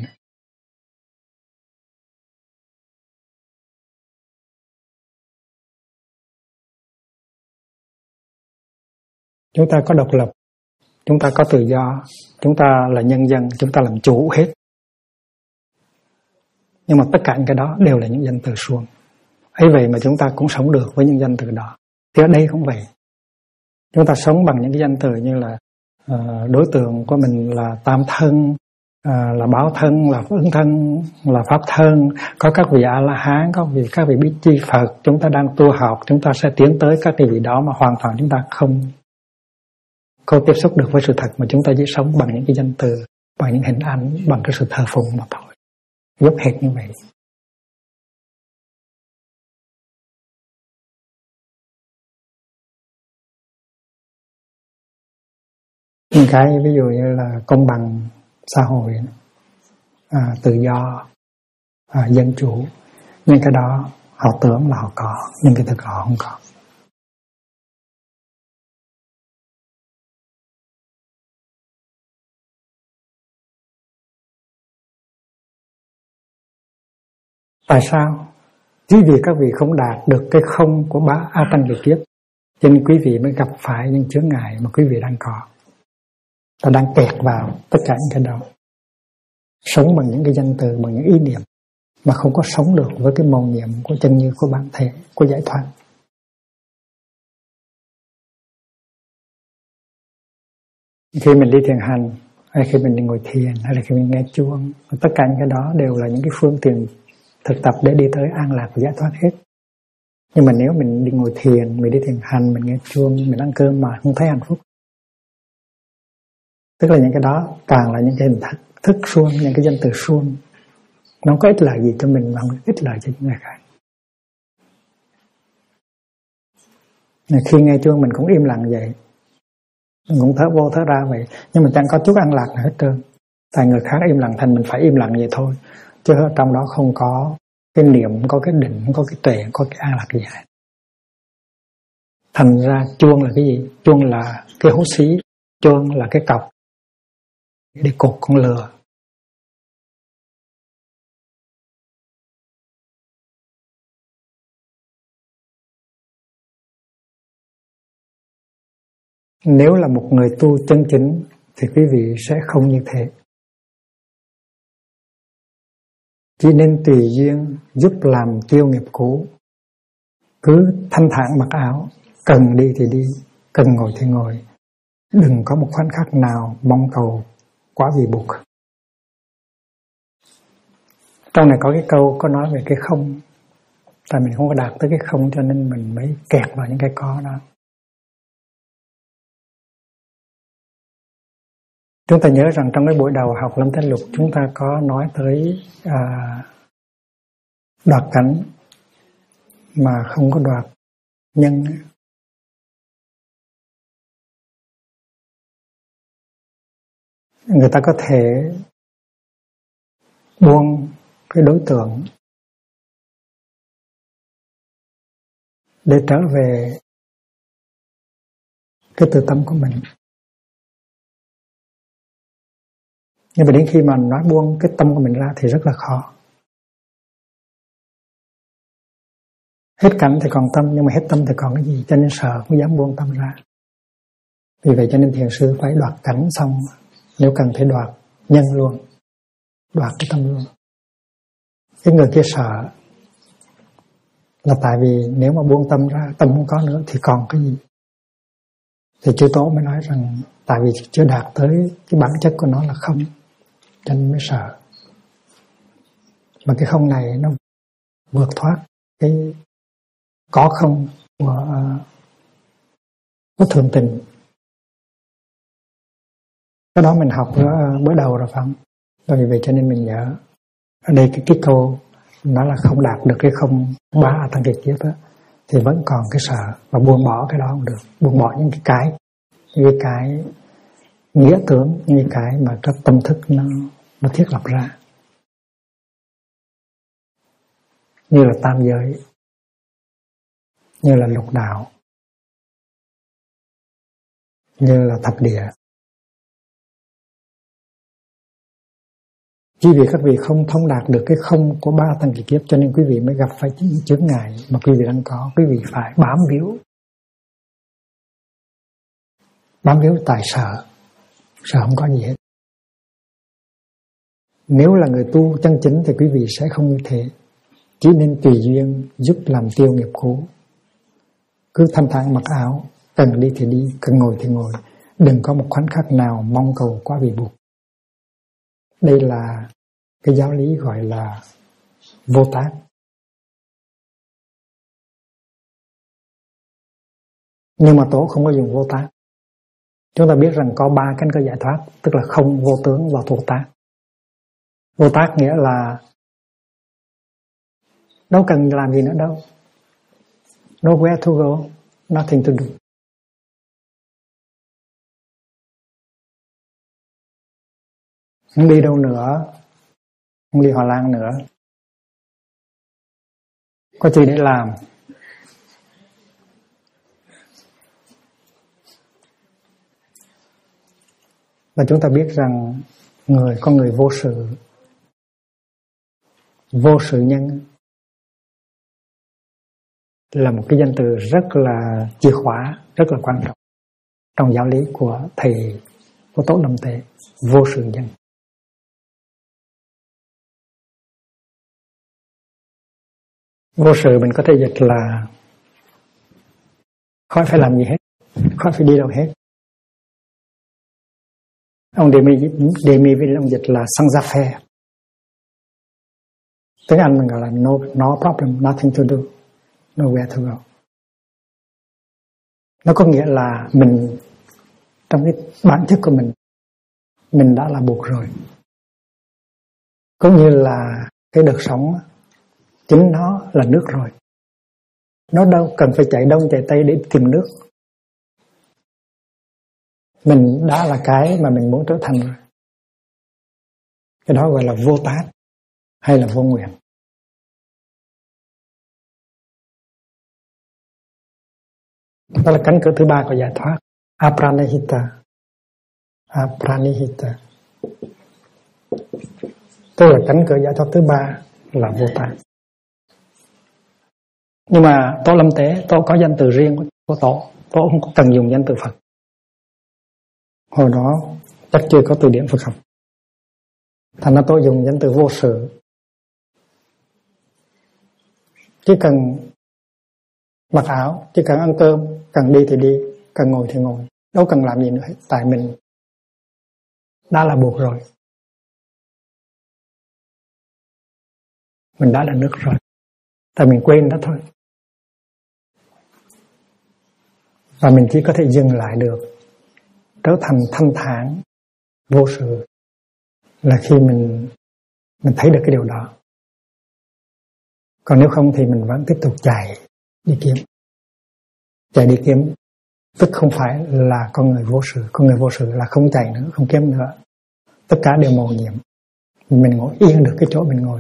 Chúng ta có độc lập, chúng ta có tự do, chúng ta là nhân dân, chúng ta làm chủ hết. Nhưng mà tất cả những cái đó đều là những danh từ suông. Ấy vậy mà chúng ta cũng sống được với những danh từ đó. Thì ở đây cũng vậy. Chúng ta sống bằng những cái danh từ như là đối tượng của mình là tam thân, là báo thân, là ứng thân, là pháp thân. Có các vị A-la-hán, các vị Bích Chi Phật. Chúng ta đang tu học, chúng ta sẽ tiến tới các cái vị đó mà hoàn toàn chúng ta không tiếp xúc được với sự thật, mà chúng ta chỉ sống bằng những cái danh từ, bằng những hình ảnh, bằng cái sự thờ phụng mà thôi. Dốc hệt như vậy. Những cái ví dụ như là công bằng xã hội, tự do, dân chủ, những cái đó họ tưởng là họ có, nhưng cái thực họ không có. Tại sao? Chỉ vì các vị không đạt được cái không của bá A Tăng Kỳ Kiếp, cho nên quý vị mới gặp phải những chướng ngại mà quý vị đang có. Ta đang kẹt vào tất cả những cái đó. Sống bằng những cái danh từ, bằng những ý niệm, mà không có sống được với cái mầu nhiệm của chân như, của bản thể, của giải thoát. Khi mình đi thiền hành, hay khi mình đi ngồi thiền, hay là khi mình nghe chuông, tất cả những cái đó đều là những cái phương tiện thực tập để đi tới an lạc và giải thoát hết. Nhưng mà nếu mình đi ngồi thiền, mình đi thiền hành, mình nghe chuông, mình ăn cơm mà không thấy hạnh phúc, tức là những cái đó càng là những cái hình thức suông, những cái danh từ suông. Nó không có ích lợi gì cho mình mà không ích lợi cho những người khác. Khi nghe chuông mình cũng im lặng vậy, mình cũng thở vô thở ra vậy, nhưng mà chẳng có chút an lạc nào hết trơn. Tại người khác im lặng thành mình phải im lặng vậy thôi, chứ trong đó không có cái niệm, không có cái định, không có cái tuệ, không có cái an lạc gì hết. Thành ra chuông là cái gì? Chuông là cái hố xí, chuông là cái cọc để cột con lừa. Nếu là một người tu chân chính thì quý vị sẽ không như thế. Chỉ nên tùy duyên giúp làm tiêu nghiệp cũ. Cứ thanh thản mặc áo, cần đi thì đi, cần ngồi thì ngồi. Đừng có một khoảnh khắc nào mong cầu quá vì buộc. Trong này có cái câu có nói về cái không. Tại mình không có đạt tới cái không cho nên mình mới kẹt vào những cái có đó. Chúng ta nhớ rằng trong cái buổi đầu học Lâm Thanh Lục chúng ta có nói tới đoạt cảnh mà không có đoạt nhân. Người ta có thể buông cái đối tượng để trở về cái tự tâm của mình. Nhưng mà đến khi mà nói buông cái tâm của mình ra thì rất là khó. Hết cảnh thì còn tâm, nhưng mà hết tâm thì còn cái gì? Cho nên sợ, không dám buông tâm ra. Vì vậy cho nên thiền sư phải đoạt cảnh xong, nếu cần phải đoạt nhân luôn, đoạt cái tâm luôn. Cái người kia sợ là tại vì nếu mà buông tâm ra, tâm không có nữa thì còn cái gì? Thì chư Tổ mới nói rằng tại vì chưa đạt tới cái bản chất của nó là không, cho nên mới sợ. Mà cái không này nó vượt thoát cái có không của thường tình. Cái đó mình học bữa đầu rồi phải không? Vì vậy cho nên mình nhớ ở đây cái câu nó là không đạt được cái không ba tăng kỳ kiếp á, thì vẫn còn cái sợ và buông bỏ cái đó không được, buông bỏ những cái nghĩa tưởng, những cái mà cái tâm thức nó thiết lập ra, như là tam giới, như là lục đạo, như là thập địa. Quý vị các vị không thông đạt được cái không của ba tăng kỳ kiếp, cho nên quý vị mới gặp phải những chướng ngại mà quý vị đang có. Quý vị phải bám víu tại sợ không có gì hết. Nếu là người tu chân chính thì quý vị sẽ không như thế, chỉ nên tùy duyên giúp làm tiêu nghiệp cũ. Cứ thanh thản mặc áo, cần đi thì đi, cần ngồi thì ngồi, đừng có một khoảnh khắc nào mong cầu quá bị buộc. Đây là cái giáo lý gọi là vô tác. Nhưng mà Tổ không có dùng vô tác. Chúng ta biết rằng có ba cánh cửa giải thoát, tức là không, vô tướng và vô tác. Vô tác nghĩa là đâu cần làm gì nữa đâu. Nowhere to go, nothing to do. Không đi đâu nữa, không đi Hòa Lan nữa, có gì để làm. Và chúng ta biết rằng con người vô sự nhân là một cái danh từ rất là chìa khóa, rất là quan trọng trong giáo lý của thầy của Tổ Lâm Tế. Vô sự nhân. Vô sự mình có thể dịch là khỏi phải làm gì hết, khỏi phải đi đâu hết. Ông Đề Mi Vinh ông dịch là sans affaire. Tiếng Anh mình gọi là no problem, nothing to do, nowhere to go. Nó có nghĩa là mình trong cái bản chất của mình đã là buộc rồi. Cũng như là cái đợt sóng chính nó là nước rồi. Nó đâu cần phải chạy đông chạy tây để tìm nước. Mình đã là cái mà mình muốn trở thành rồi. Cái đó gọi là vô tác hay là vô nguyện. Đó là cánh cửa thứ ba của giải thoát, apranihita. Apranihita tức là cánh cửa giải thoát thứ ba là vô tác. Nhưng mà Tổ Lâm Tế, Tổ có danh từ riêng của Tổ không có cần dùng danh từ Phật. Hồi đó chắc chưa có từ điển Phật học, thành ra Tổ dùng danh từ vô sự. Chỉ cần mặc áo, chỉ cần ăn cơm, cần đi thì đi, cần ngồi thì ngồi, đâu cần làm gì nữa hết, tại mình đã là buộc rồi, mình đã là nước rồi, tại mình quên đó thôi. Và mình chỉ có thể dừng lại được, trở thành thanh thản vô sự là khi mình thấy được cái điều đó. Còn nếu không thì mình vẫn tiếp tục chạy đi kiếm, tức không phải là con người vô sự. Con người vô sự là không chạy nữa, không kiếm nữa, tất cả đều mầu nhiệm. Mình ngồi yên được cái chỗ mình ngồi,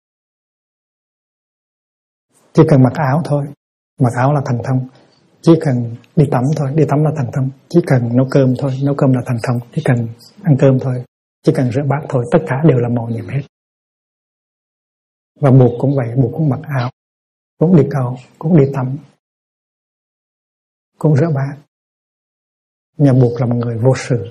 chỉ cần mặc áo thôi, mặc áo là thành thông. Chỉ cần đi tắm thôi, đi tắm là thành thông. Chỉ cần nấu cơm thôi, nấu cơm là thành thông. Chỉ cần ăn cơm thôi, chỉ cần rửa bát thôi, tất cả đều là mầu nhiệm hết. Và buộc cũng vậy, buộc cũng mặc áo, cũng đi cầu, cũng đi tắm, cũng rửa bát. Nhà buộc là một người vô sự.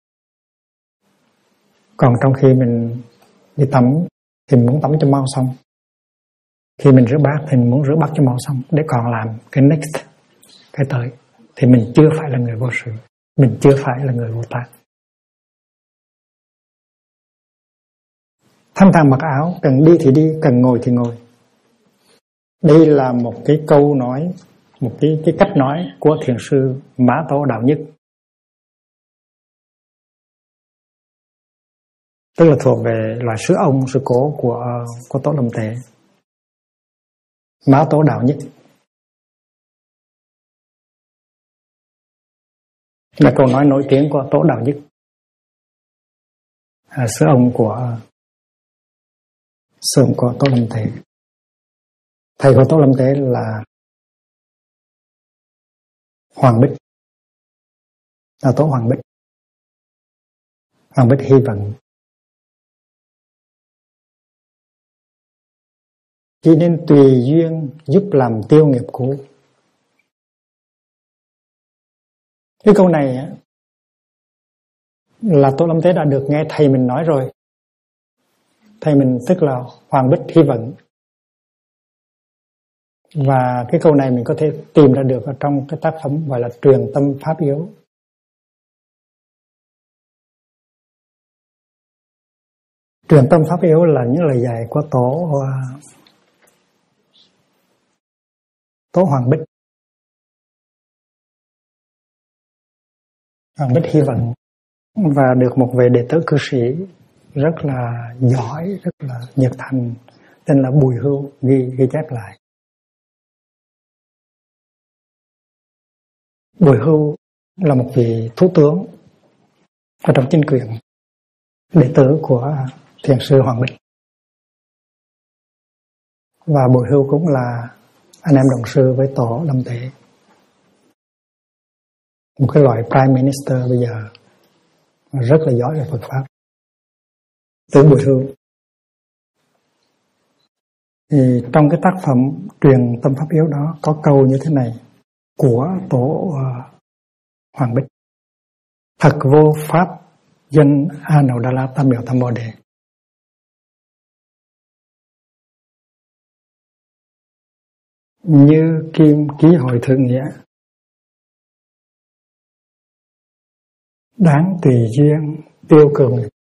Còn trong khi mình đi tắm thì mình muốn tắm cho mau xong, khi mình rửa bát thì mình muốn rửa bát cho mau xong, để còn làm cái next, cái tới, thì mình chưa phải là người vô sự, mình chưa phải là người vô tác. Thanh thản mặc áo, cần đi thì đi, cần ngồi thì ngồi, Đây là một cái câu nói, một cái cách nói của thiền sư Mã Tổ Đạo Nhất, tức là thuộc về loại sư ông sư cố của Tổ Lâm Tế. Mã Tổ Đạo Nhất là câu nói nổi tiếng của Tổ Đạo Nhất, sư ông của Tổ Lâm Tế. Thầy của Tổ Lâm Tế là Hoàng Bích, là Tổ Hoàng Bích, Hoàng Bích Hy Vận. Chỉ nên tùy duyên giúp làm tiêu nghiệp cũ. Cái câu này là Tổ Lâm Tế đã được nghe thầy mình nói rồi. Thầy mình tức là Hoàng Bích Hy Vận. Và cái câu này mình có thể tìm ra được ở trong cái tác phẩm gọi là Truyền Tâm Pháp Yếu. Truyền Tâm Pháp Yếu là những lời dạy của Tổ Hoàng Bích, Hoàng Bích Hy Vận, và được một vị đệ tử cư sĩ rất là giỏi, rất là nhiệt thành, tên là Bùi Hưu ghi chép lại. Bùi Hưu là một vị thủ tướng ở trong chính quyền, đệ tử của thiền sư Hoàng Bích. Và Bùi Hưu cũng là anh em đồng sư với Tổ Lâm Tế, một cái loại Prime Minister bây giờ rất là giỏi về Phật Pháp. Từ Bùi Hưu thì trong cái tác phẩm Truyền Tâm Pháp Yếu đó có câu như thế này của Tổ Hoàng Bích: thật vô pháp dân A Nậu Đa La Tam Biểu Tam Bồ Đề. Như kim ký hội thượng nghĩa, đáng tùy duyên tiêu cường.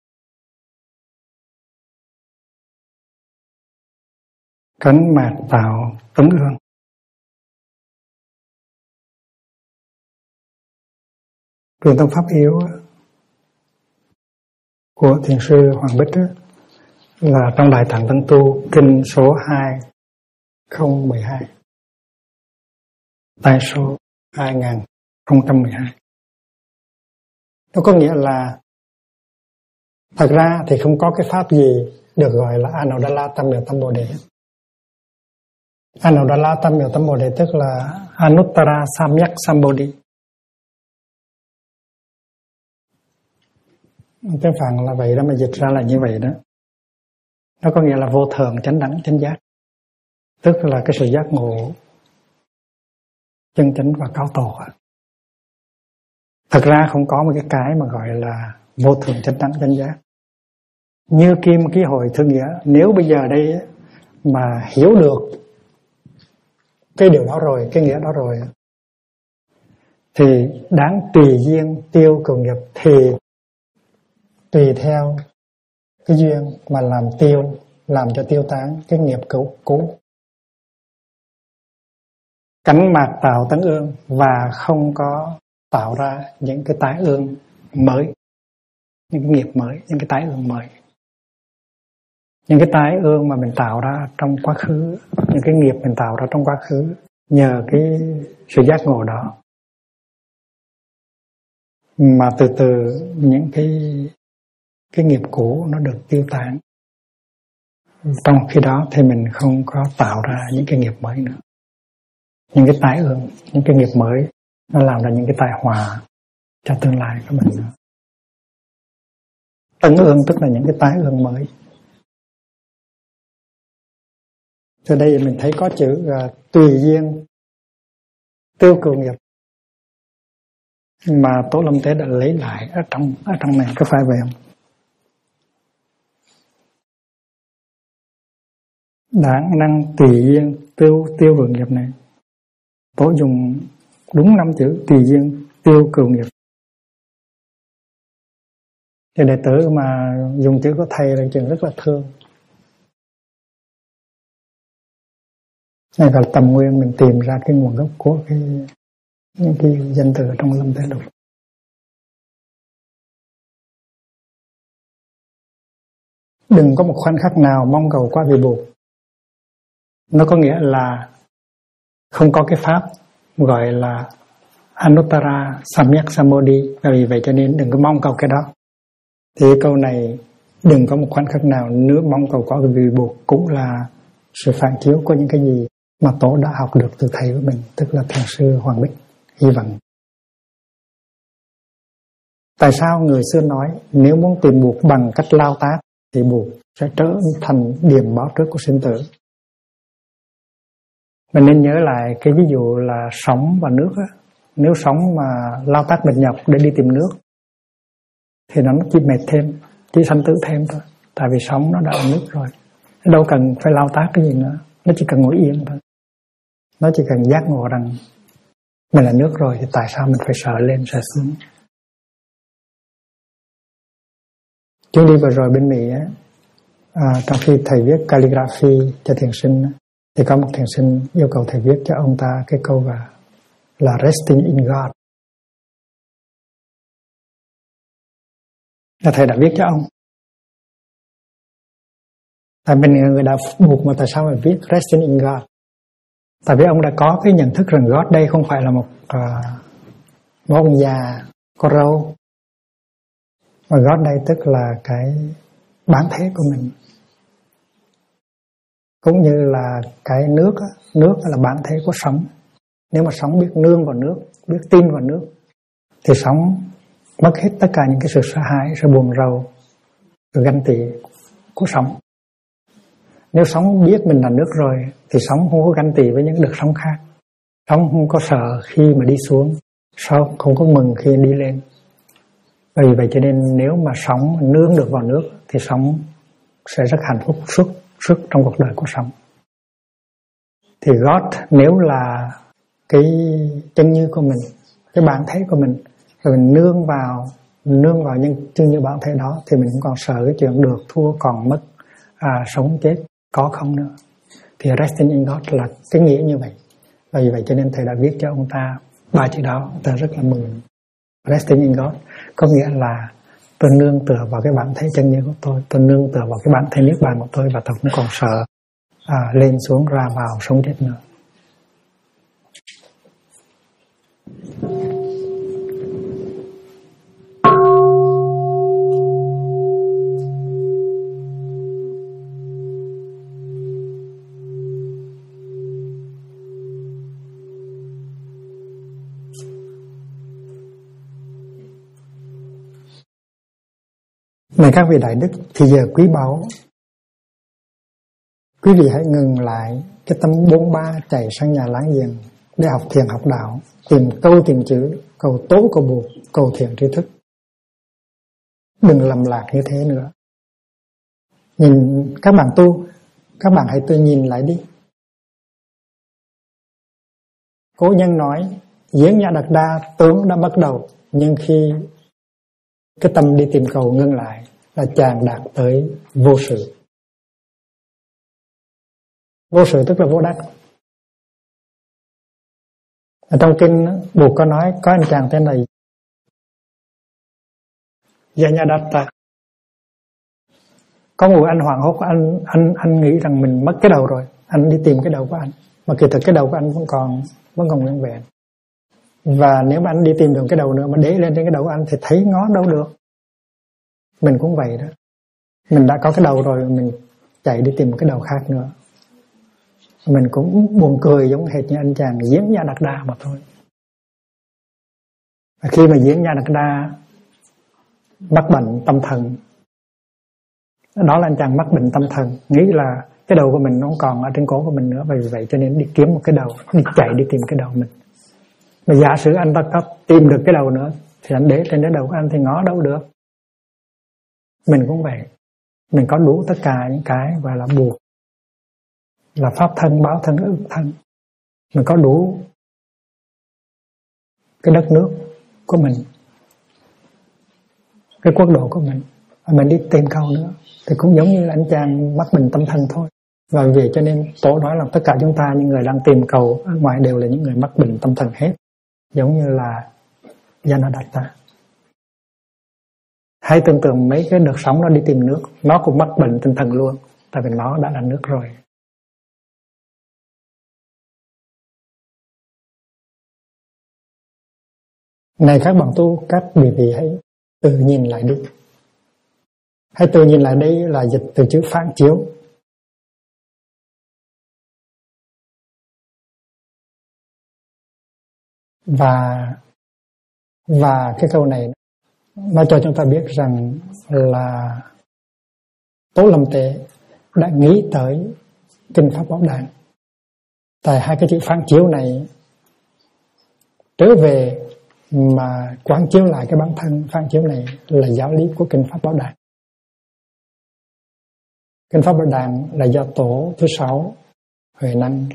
Cánh mạc tạo tấn ương. Truyền Tâm Pháp Yếu của thiền sư Hoàng Bích là trong Đại Tạng Tân Tu kinh số 2012, tại số 2012. Nó có nghĩa là thật ra thì không có cái pháp gì được gọi là Anuddala Tam Biểu Tam Bồ Đề. Anuddala Tam Biểu Tam Bồ Đề tức là Anuttara Samyak Sambodhi. Tiếng Phạn là vậy đó, mà dịch ra là như vậy đó. Nó có nghĩa là vô thường, chánh đẳng, chánh giác, tức là cái sự giác ngộ chân chánh và cao tổ. Thật ra không có một cái mà gọi là vô thường, chánh đẳng, chánh giác. Như kim ký hội thượng nghĩa, nếu bây giờ đây mà hiểu được cái điều đó rồi, cái nghĩa đó rồi, thì đáng tùy duyên tiêu cường nghiệp, thì tùy theo cái duyên mà làm cho tiêu tán cái nghiệp cũ. Cánh mạc tạo tấn ương, và không có tạo ra những cái tái ương mới, những cái nghiệp mới, những cái tái ương mới. Những cái tái ương mà mình tạo ra trong quá khứ, những cái nghiệp mình tạo ra trong quá khứ, nhờ cái sự giác ngộ đó mà từ từ những cái nghiệp cũ nó được tiêu tán. Trong khi đó thì mình không có tạo ra những cái nghiệp mới nữa. Những cái tái ương, những cái nghiệp mới nó làm ra những cái tai họa cho tương lai của mình nữa. Tấn ương tức là những cái tái ương mới. Từ đây mình thấy có chữ tùy duyên tiêu cường nghiệp mà Tổ Lâm Tế đã lấy lại ở trong này, có phải vậy không? Đáng năng tùy duyên tiêu cường nghiệp này, Tổ dùng đúng 5 chữ tùy duyên tiêu cường nghiệp. Thì đệ tử mà dùng chữ của thầy là chừng rất là thương. Ngay cả tầm nguyên mình tìm ra cái nguồn gốc của những cái danh từ trong Lâm Tế Lục. Đừng có một khoảnh khắc nào mong cầu quá vì buộc. Nó có nghĩa là không có cái pháp gọi là Anuttara Samyak Samodhi, và vì vậy cho nên đừng có mong cầu cái đó. Thì câu này đừng có một khoảnh khắc nào nữa mong cầu quá vì buộc cũng là sự phản chiếu của những cái gì mà Tổ đã học được từ thầy của mình, tức là Thiền sư Hoàng Bích Hy Vọng. Tại sao người xưa nói nếu muốn tìm buộc bằng cách lao tác thì buộc sẽ trở thành điểm báo trước của sinh tử? Mình nên nhớ lại cái ví dụ là sóng và nước á. Nếu sóng mà lao tác mệt nhọc để đi tìm nước thì nó chỉ mệt thêm, chỉ sanh tử thêm thôi. Tại vì sóng nó đã ở nước rồi, nó đâu cần phải lao tác cái gì nữa, nó chỉ cần ngồi yên thôi. Nó chỉ cần giác ngộ rằng mình là nước rồi thì tại sao mình phải sợ lên sợ xuống. Chuyến đi vừa rồi bên Mỹ á, trong khi thầy viết calligraphy cho thiền sinh thì có một thiền sinh yêu cầu thầy viết cho ông ta cái câu là resting in God. Là thầy đã viết cho ông. Tại mình là người đạo buộc mà tại sao phải viết resting in God? Tại vì ông đã có cái nhận thức rằng God đây không phải là một ông già có râu, mà God đây tức là cái bản thể của mình. Cũng như là cái nước á, nước là bản thể của sóng. Nếu mà sóng biết nương vào nước, biết tin vào nước thì sóng mất hết tất cả những cái sự sợ hãi, sự buồn rầu, sự ganh tị của sóng. Nếu sóng biết mình là nước rồi thì sóng không có ganh tị với những đợt sóng khác. Sóng không có sợ khi mà đi xuống, sóng không có mừng khi đi lên. Vì vậy cho nên nếu mà sóng nương được vào nước thì sóng sẽ rất hạnh phúc suốt trong cuộc đời của sóng. Thì God nếu là cái chân như của mình, cái bản thể của mình, rồi mình nương vào những chân như bản thể đó thì mình cũng còn sợ cái chuyện được thua còn mất, sống chết có không nữa. Thì resting in God là cái nghĩa như vậy. Và vì vậy cho nên thầy đã viết cho ông ta 3 chữ đó, ông ta rất là mừng. Resting in God có nghĩa là tôi nương tựa vào cái bản thể chân như của tôi nương tựa vào cái bản thể niết bàn của tôi, và tôi cũng còn sợ lên xuống ra vào sống chết nữa. Này các vị đại đức, thì giờ quý báu, quý vị hãy ngừng lại cái tâm bôn ba chạy sang nhà láng giềng để học thiền học đạo, tìm câu tìm chữ, cầu tố cầu buộc, cầu thiền tri thức. Đừng lầm lạc như thế nữa. Nhìn các bạn tu, các bạn hãy tự nhìn lại đi. Cố nhân nói Diễn Nhã Đạt Đa tướng đã bắt đầu, nhưng khi cái tâm đi tìm cầu ngưng lại là chàng đạt tới vô sự. Vô sự tức là vô đắc. Ở trong kinh Buộc có nói có anh chàng tên là Yanyadatta. Có một anh hoảng hốt, anh nghĩ rằng mình mất cái đầu rồi, anh đi tìm cái đầu của anh, mà kỳ thực cái đầu của anh vẫn còn nguyên vẹn. Và nếu mà anh đi tìm được cái đầu nữa mà để lên trên cái đầu của anh thì thấy ngó đâu được. Mình cũng vậy đó. Mình đã có cái đầu rồi, mình chạy đi tìm một cái đầu khác nữa. Mình cũng buồn cười giống hệt như anh chàng Diễn Nhã Đạt Đa mà thôi. Và khi mà Diễn Nhã Đạt Đa mắc bệnh tâm thần, đó là anh chàng mắc bệnh tâm thần, nghĩ là cái đầu của mình nó không còn ở trên cổ của mình nữa, và vì vậy cho nên đi kiếm một cái đầu, đi chạy đi tìm cái đầu mình. Mà giả sử anh ta có tìm được cái đầu nữa thì anh để trên cái đầu của anh thì ngó đâu được. Mình cũng vậy. Mình có đủ tất cả những cái gọi là buộc, là pháp thân, báo thân, ức thân. Mình có đủ cái đất nước của mình, cái quốc độ của mình, và mình đi tìm cầu nữa thì cũng giống như là anh chàng mắc bệnh tâm thần thôi. Và vì vậy cho nên Tổ nói là tất cả chúng ta những người đang tìm cầu ở ngoài đều là những người mắc bệnh tâm thần hết, giống như là Janadatta. Hãy tưởng tượng mấy cái đợt sóng nó đi tìm nước, nó cũng mắc bệnh tinh thần luôn, tại vì nó đã là nước rồi. Này các bạn tu, các vị hãy tự nhìn lại đi. Hãy tự nhìn lại, đây là dịch từ chữ phản chiếu. Và cái câu này nó cho chúng ta biết rằng là Tố Lâm Tệ đã nghĩ tới Kinh Pháp Bảo Đàn. Tại hai cái chữ phản chiếu này trở về mà quán chiếu lại cái bản thân phản chiếu này là giáo lý của Kinh Pháp Bảo Đàn. Kinh Pháp Bảo Đàn là do Tổ thứ 6 Huệ Năng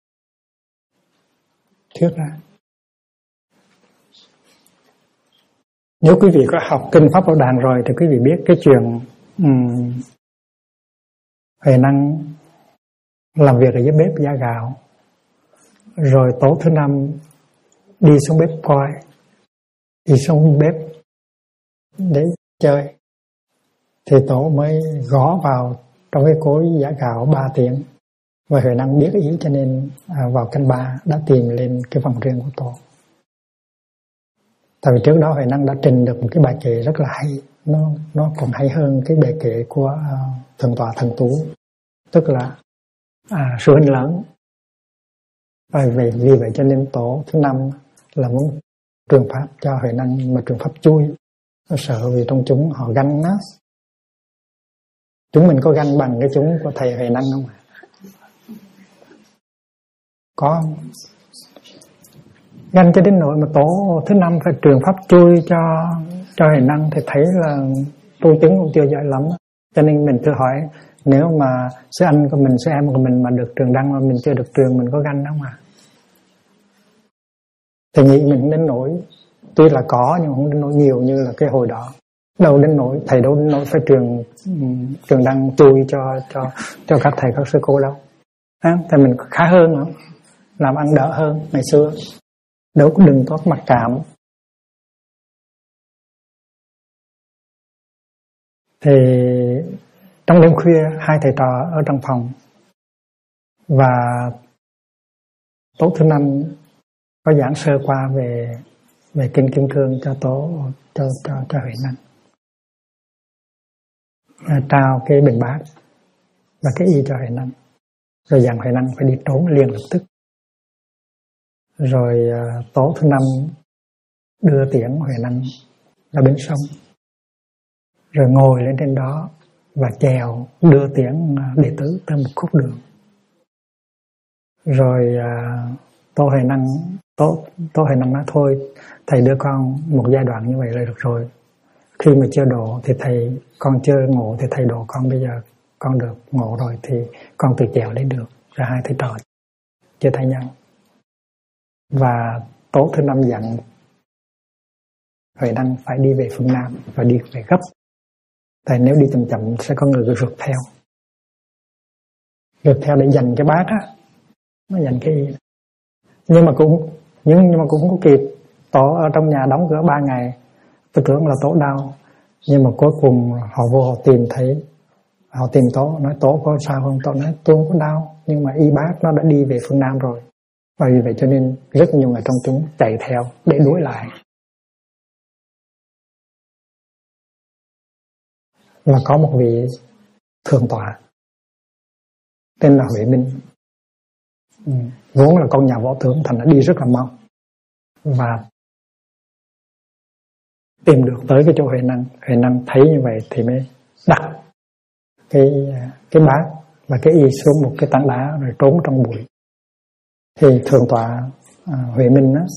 thuyết ra. Nếu quý vị có học Kinh Pháp Bảo Đàn rồi thì quý vị biết cái chuyện Huệ Năng làm việc ở dưới bếp giã gạo, rồi Tổ thứ 5 đi xuống bếp coi, đi xuống bếp để chơi, thì Tổ mới gõ vào trong cái cối giã gạo 3 tiếng. Và Huệ Năng biết ý cho nên vào canh 3 đã tìm lên cái phòng riêng của Tổ. Tại vì trước đó Huệ Năng đã trình được một cái bài kệ rất là hay, nó còn hay hơn cái bài kệ của Thượng tọa Thần Tú, tức là sự hình lớn. Và vì vậy cho nên Tổ thứ 5 là muốn truyền pháp cho Huệ Năng, mà truyền pháp chui. Nó sợ vì trong chúng họ ganh nó. Chúng mình có ganh bằng cái chúng của thầy Huệ Năng không ạ? Có không? Ganh cho đến nỗi mà Tổ thứ 5 phải truyền pháp chui cho Huệ Năng thì thấy là tu chứng cũng chưa giỏi lắm. Cho nên mình tự hỏi, nếu mà sư anh của mình, sư em của mình mà được truyền đăng mà mình chưa được truyền, mình có ganh không ạ? Thì nghĩ mình đến nỗi, tuy là có nhưng không đến nỗi nhiều như là cái hồi đó. Đâu đến nỗi, thầy đâu đến nỗi phải truyền đăng chui cho các thầy các sư cô đâu. Thì mình khá hơn không? Làm ăn đỡ hơn ngày xưa. Đâu có đừng có mặc cảm. Thì trong đêm khuya, hai thầy trò ở trong phòng, và Tổ thứ 5 có giảng sơ qua về Kinh Kim Cương cho Huệ Năng, trao cái bình bát và cái y cho Huệ Năng, rồi dặn Huệ Năng phải đi trốn liền lập tức. Rồi Tổ thứ 5 đưa tiễn Huệ Năng ra bến sông, rồi ngồi lên trên đó và chèo đưa tiễn đệ tử tới một khúc đường. Rồi Tô Huệ Năng nói thôi, thầy đưa con một giai đoạn như vậy là được rồi. Khi mà chưa độ thì con chưa ngộ thì thầy độ con, bây giờ con được ngộ rồi thì con tự chèo lên được. Rồi hai thầy trò chưa thay nhau. Và Tổ thứ 5 dặn Huệ Năng phải đi về phương Nam và đi về gấp. Tại nếu đi chậm chậm sẽ có người rượt theo. Rượt theo để giành cái bát á, nó giành cái y. Nhưng mà cũng không có kịp. Tổ ở trong nhà đóng cửa 3 ngày. Tôi tưởng là Tổ đau, nhưng mà cuối cùng họ vô họ tìm Tổ, nói Tổ có sao không? Tổ nói tôi không có đau, nhưng mà y bát nó đã đi về phương Nam rồi. Và vì vậy cho nên rất nhiều người trong chúng chạy theo để đuổi lại. Và có một vị thượng tọa tên là Huệ Minh, vốn là con nhà võ tướng, thành ra đi rất là mau, và tìm được tới cái chỗ Huệ Năng. Huệ Năng thấy như vậy thì mới đặt cái bát và cái y xuống một cái tảng đá rồi trốn trong bụi. Thì thượng tọa Huệ Minh á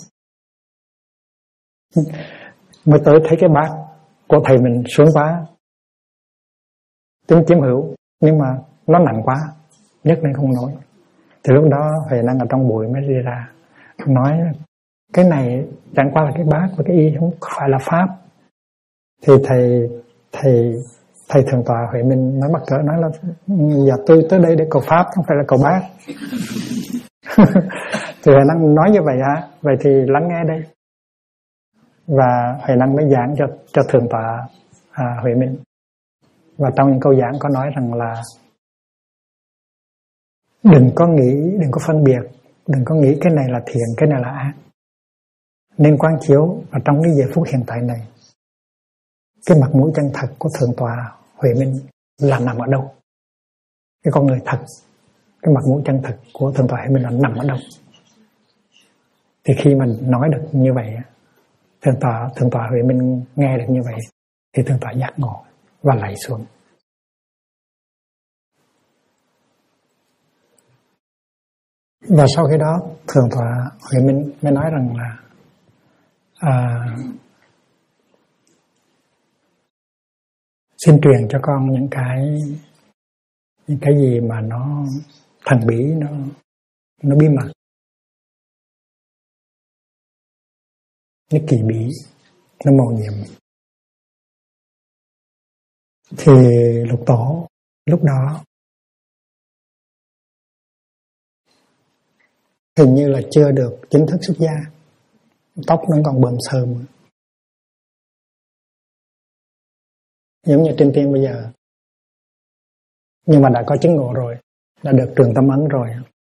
mới tới thấy cái bát của thầy mình xuống quá, tính chiếm hữu, nhưng mà nó nặng quá, nhấc lên không nổi. Thì lúc đó Huệ Năng ở trong bụi mới đi ra, nói cái này chẳng qua là cái bát và cái y không phải là pháp. Thì thầy thầy thượng tọa Huệ Minh nói mắc cỡ, nói là giờ tôi tới đây để cầu pháp, không phải là cầu bác. Thì Huệ Năng nói như vậy hả? Vậy thì lắng nghe đây. Và Huệ Năng mới giảng cho thượng tọa Huệ Minh. Và trong những câu giảng có nói rằng là đừng có nghĩ, đừng có phân biệt, đừng có nghĩ cái này là thiện, cái này là ác. Nên quán chiếu ở trong cái giây phút hiện tại này, cái mặt mũi chân thật của thượng tọa Huệ Minh là nằm ở đâu? Cái con người thật, cái mặt mũi chân thật của thượng tọa Huệ Minh là nằm ở đâu? Thì khi mình nói được như vậy, thượng tọa Huệ Minh nghe được như vậy, thì thượng tọa giác ngộ và lạy xuống. Và sau khi đó thượng tọa Huệ Minh mới nói rằng là xin truyền cho con những cái gì mà nó thần bí, nó bí mật, nó kỳ bí, nó mầu nhiệm. Thì Lục Tổ lúc đó hình như là chưa được chính thức xuất gia, tóc nó còn bờm sờm, giống như trên tiên bây giờ, nhưng mà đã có chứng ngộ rồi, đã được truyền tâm ấn rồi.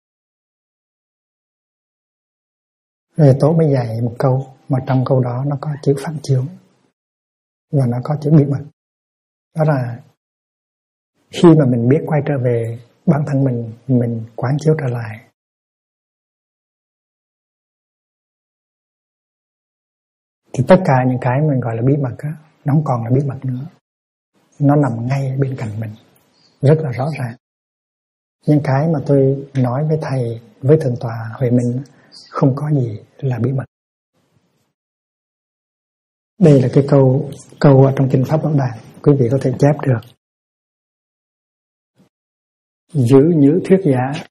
Rồi Tổ mới dạy một câu, mà trong câu đó nó có chữ phản chiếu và nó có chữ bí mật. Đó là khi mà mình biết quay trở về bản thân mình quán chiếu trở lại, thì tất cả những cái mình gọi là bí mật á, nó không còn là bí mật nữa. Nó nằm ngay bên cạnh mình, rất là rõ ràng. Những cái mà tôi nói với thầy, với thượng tọa Huệ Minh, không có gì là bí mật. Đây là cái câu ở trong Kinh Pháp Bảo Đàn, quý vị có thể chép được. Giữ nhữ thuyết giả,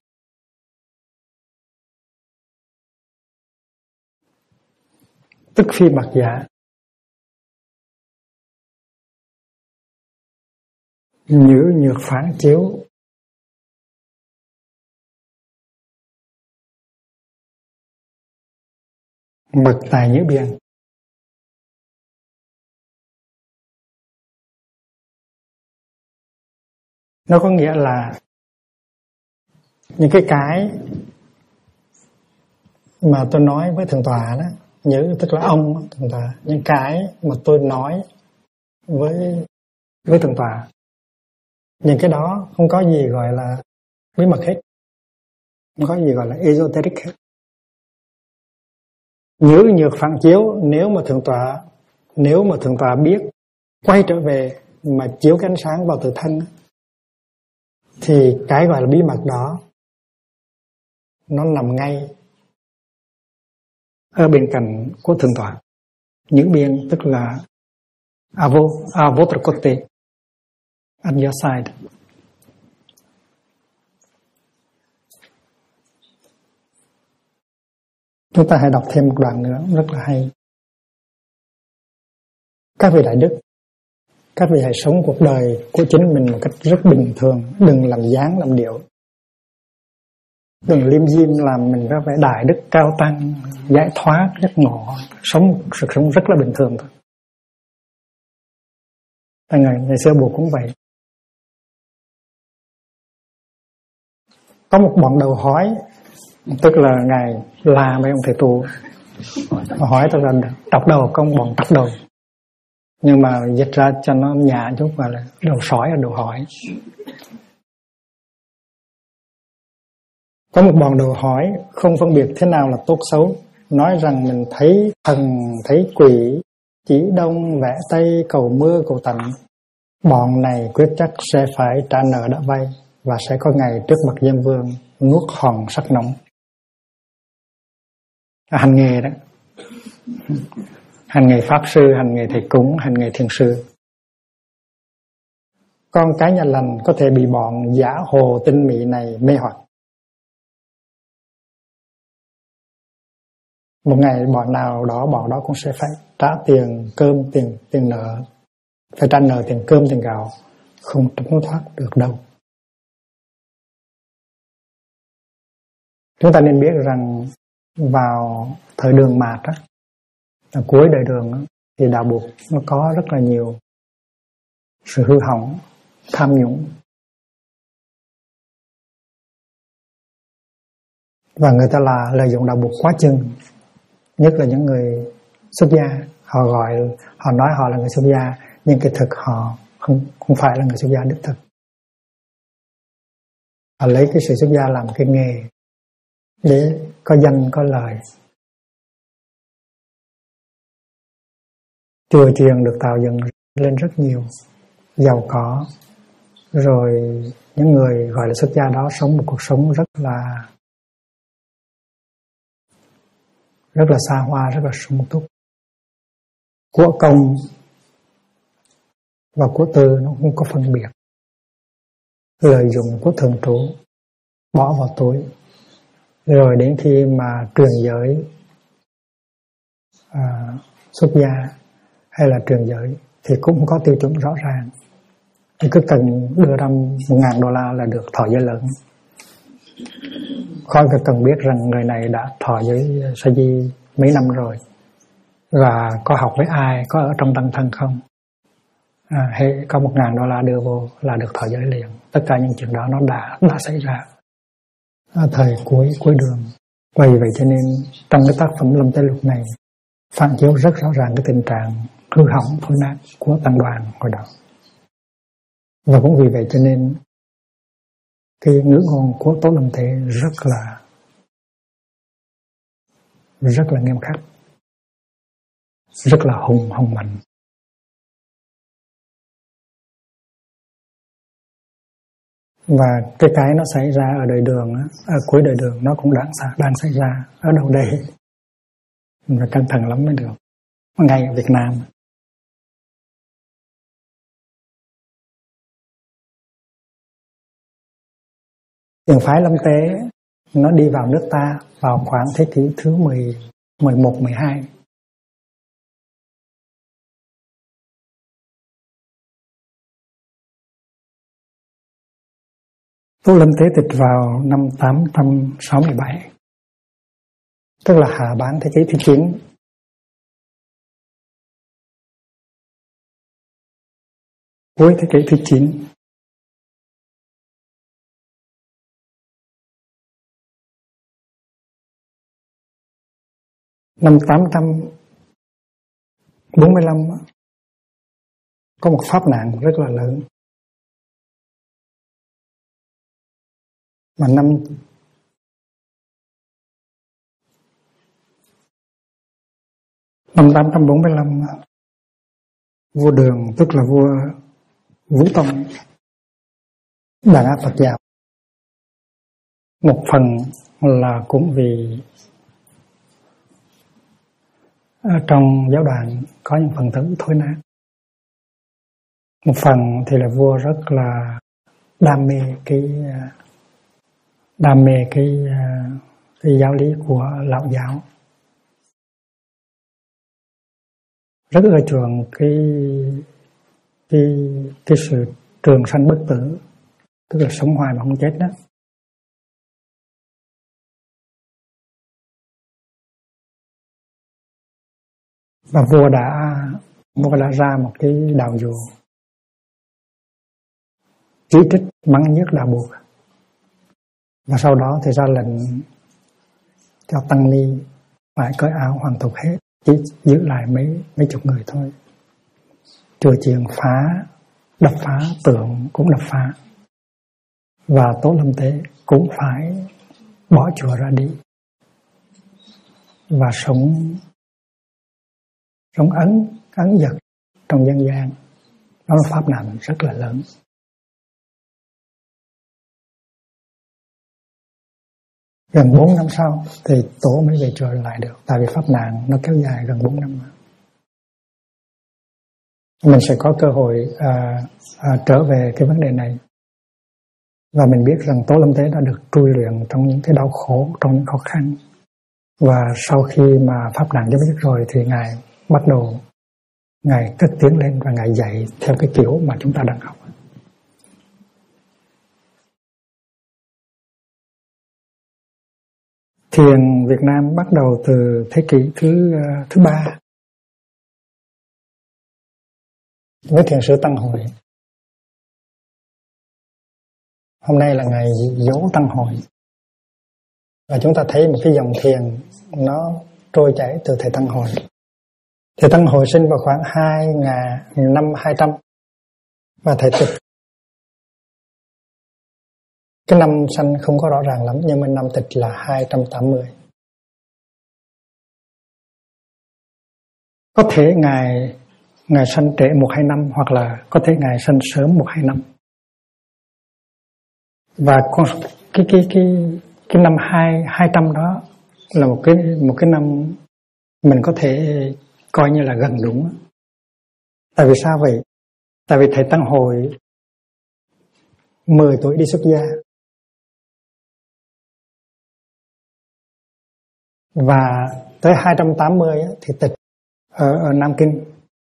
tức phi mặc giả. Nhữ nhược phản chiếu, mật tài nhữ biên. Nó có nghĩa là những cái mà tôi nói với thượng tọa đó, nhớ tức là ông thượng tọa, những cái mà tôi nói với thượng tọa, những cái đó không có gì gọi là bí mật hết, không có gì gọi là esoteric hết. Nhữ nhược phản chiếu, nếu mà thượng tọa biết quay trở về mà chiếu cái ánh sáng vào tự thân, thì cái gọi là bí mật đó nó nằm ngay ở bên cạnh của thượng tọa. Những biên tức là à votre côté, at your side. Chúng ta hãy đọc thêm một đoạn nữa rất là hay. Các vị đại đức, các vị hãy sống cuộc đời của chính mình một cách rất bình thường, đừng làm dáng làm điệu, đừng liêm diêm làm mình có vẻ đại đức cao tăng, giải thoát, giác ngộ, sống sự sống rất là bình thường thôi. Ngày xưa Bụt cũng vậy. Có một bọn đầu hói, tức là Ngài là mấy ông thầy tu hỏi tôi là trọc đầu, con bọn trọc đầu, nhưng mà dịch ra cho nó nhả chút gọi là đầu sói là đầu hỏi. Có một bọn đầu hỏi không phân biệt thế nào là tốt xấu, nói rằng mình thấy thần thấy quỷ, chỉ đông vẽ tây, cầu mưa cầu tạnh. Bọn này quyết chắc sẽ phải trả nợ đã vay, và sẽ có ngày trước mặt Diêm Vương nuốt hòn sắt nóng. Hành nghề đó, hành nghề pháp sư, hành nghề thầy cúng, hành nghề thiền sư. Con cái nhà lành có thể bị bọn giả hồ tinh mị này mê hoặc. Một ngày bọn đó cũng sẽ phải trả tiền cơm, tiền nợ, phải trả nợ tiền cơm, tiền gạo, không trốn thoát được đâu. Chúng ta nên biết rằng vào thời Đường Mạt á, cuối đời Đường á, thì đạo Bụt nó có rất là nhiều sự hư hỏng, tham nhũng, và người ta là lợi dụng đạo Bụt quá chừng, nhất là những người xuất gia. Họ nói họ là người xuất gia, nhưng cái thực họ không phải là người xuất gia đích thực. Họ lấy cái sự xuất gia làm cái nghề để có danh có lời. Chùa chiền được tạo dựng lên rất nhiều, giàu có, rồi những người gọi là xuất gia đó sống một cuộc sống rất là xa hoa, rất là sung túc. Của công và của tư nó không có phân biệt, lợi dụng của thường trụ bỏ vào túi, rồi đến khi mà truyền giới xuất gia hay là truyền giới thì cũng không có tiêu chuẩn rõ ràng. Thì cứ cần đưa ra $1,000 là được thọ giới lớn, khỏi cần biết rằng người này đã thọ giới sa di mấy năm rồi, và có học với ai, có ở trong tăng thân không, hay có $1,000 đưa vô là được thọ giới liền. Tất cả những chuyện đó nó đã xảy ra ở thời cuối đường. Vì vậy cho nên trong cái tác phẩm Lâm Tế Lục này phản chiếu rất rõ ràng cái tình trạng hư hỏng thối nát của tăng đoàn hồi đó. Và cũng vì vậy cho nên cái ngữ ngôn của Tổ Lâm Tế rất là nghiêm khắc, rất là hùng mạnh. Và cái nó xảy ra ở đời Đường, ở cuối đời Đường, nó cũng đang xảy ra ở đâu đây. Mình phải cẩn thận lắm mới được, ngay ở Việt Nam. Thiền phái Lâm Tế nó đi vào nước ta vào khoảng thế kỷ thứ 11, 12. Tổ Lâm Tế tịch vào năm 867, tức là hạ bán thế kỷ thứ 9. Cuối thế kỷ thứ 9. Năm 845 có một pháp nạn rất là lớn. Mà năm 845 vua Đường, tức là vua Vũ Tông, đàn áp Phật giáo. Một phần là cũng vì trong giáo đoàn có những phần tử thối nát. Một phần thì là vua rất là đam mê cái giáo lý của Lão giáo, rất ưa chuộng cái sự trường sanh bất tử, tức là sống hoài mà không chết đó. Và vua đã ra một cái đạo dụ chỉ trích mắng nhiếc đạo Bụt, và sau đó thì ra lệnh cho tăng ni phải cởi áo hoàn tục hết, chỉ giữ lại mấy chục người thôi. Chùa chiền đập phá, tượng cũng đập phá, và Tổ Lâm Tế cũng phải bỏ chùa ra đi và sống ấn dật trong dân gian. Đó là pháp nạn rất là lớn. Gần 4 năm sau thì Tổ mới về chùa lại được, tại vì pháp nạn nó kéo dài gần 4 năm. Mình sẽ có cơ hội trở về cái vấn đề này, và mình biết rằng Tổ Lâm Tế đã được trui luyện trong những cái đau khổ, trong những khó khăn. Và sau khi mà pháp nạn chấm dứt rồi thì Ngài bắt đầu Ngài cất tiếng lên và Ngài dạy theo cái kiểu mà chúng ta đang học. Thiền Việt Nam bắt đầu từ thế kỷ thứ 3 với thiền sư Tăng Hội. Hôm nay là ngày dỗ Tăng Hội, và chúng ta thấy một cái dòng thiền nó trôi chảy từ thầy Tăng Hội. Thầy Tăng Hội sinh vào khoảng năm 200 và thầy tịch. Cái năm sanh không có rõ ràng lắm, nhưng mà năm tịch là 280. Có thể ngài sanh trễ 1-2 năm, hoặc là có thể ngài sanh sớm 1-2 năm. Và cái năm 200 đó là một cái năm mình có thể coi như là gần đúng. Tại vì sao vậy? Tại vì thầy Tăng Hội 10 tuổi đi xuất gia, và tới 280 thì tịch ở Nam Kinh.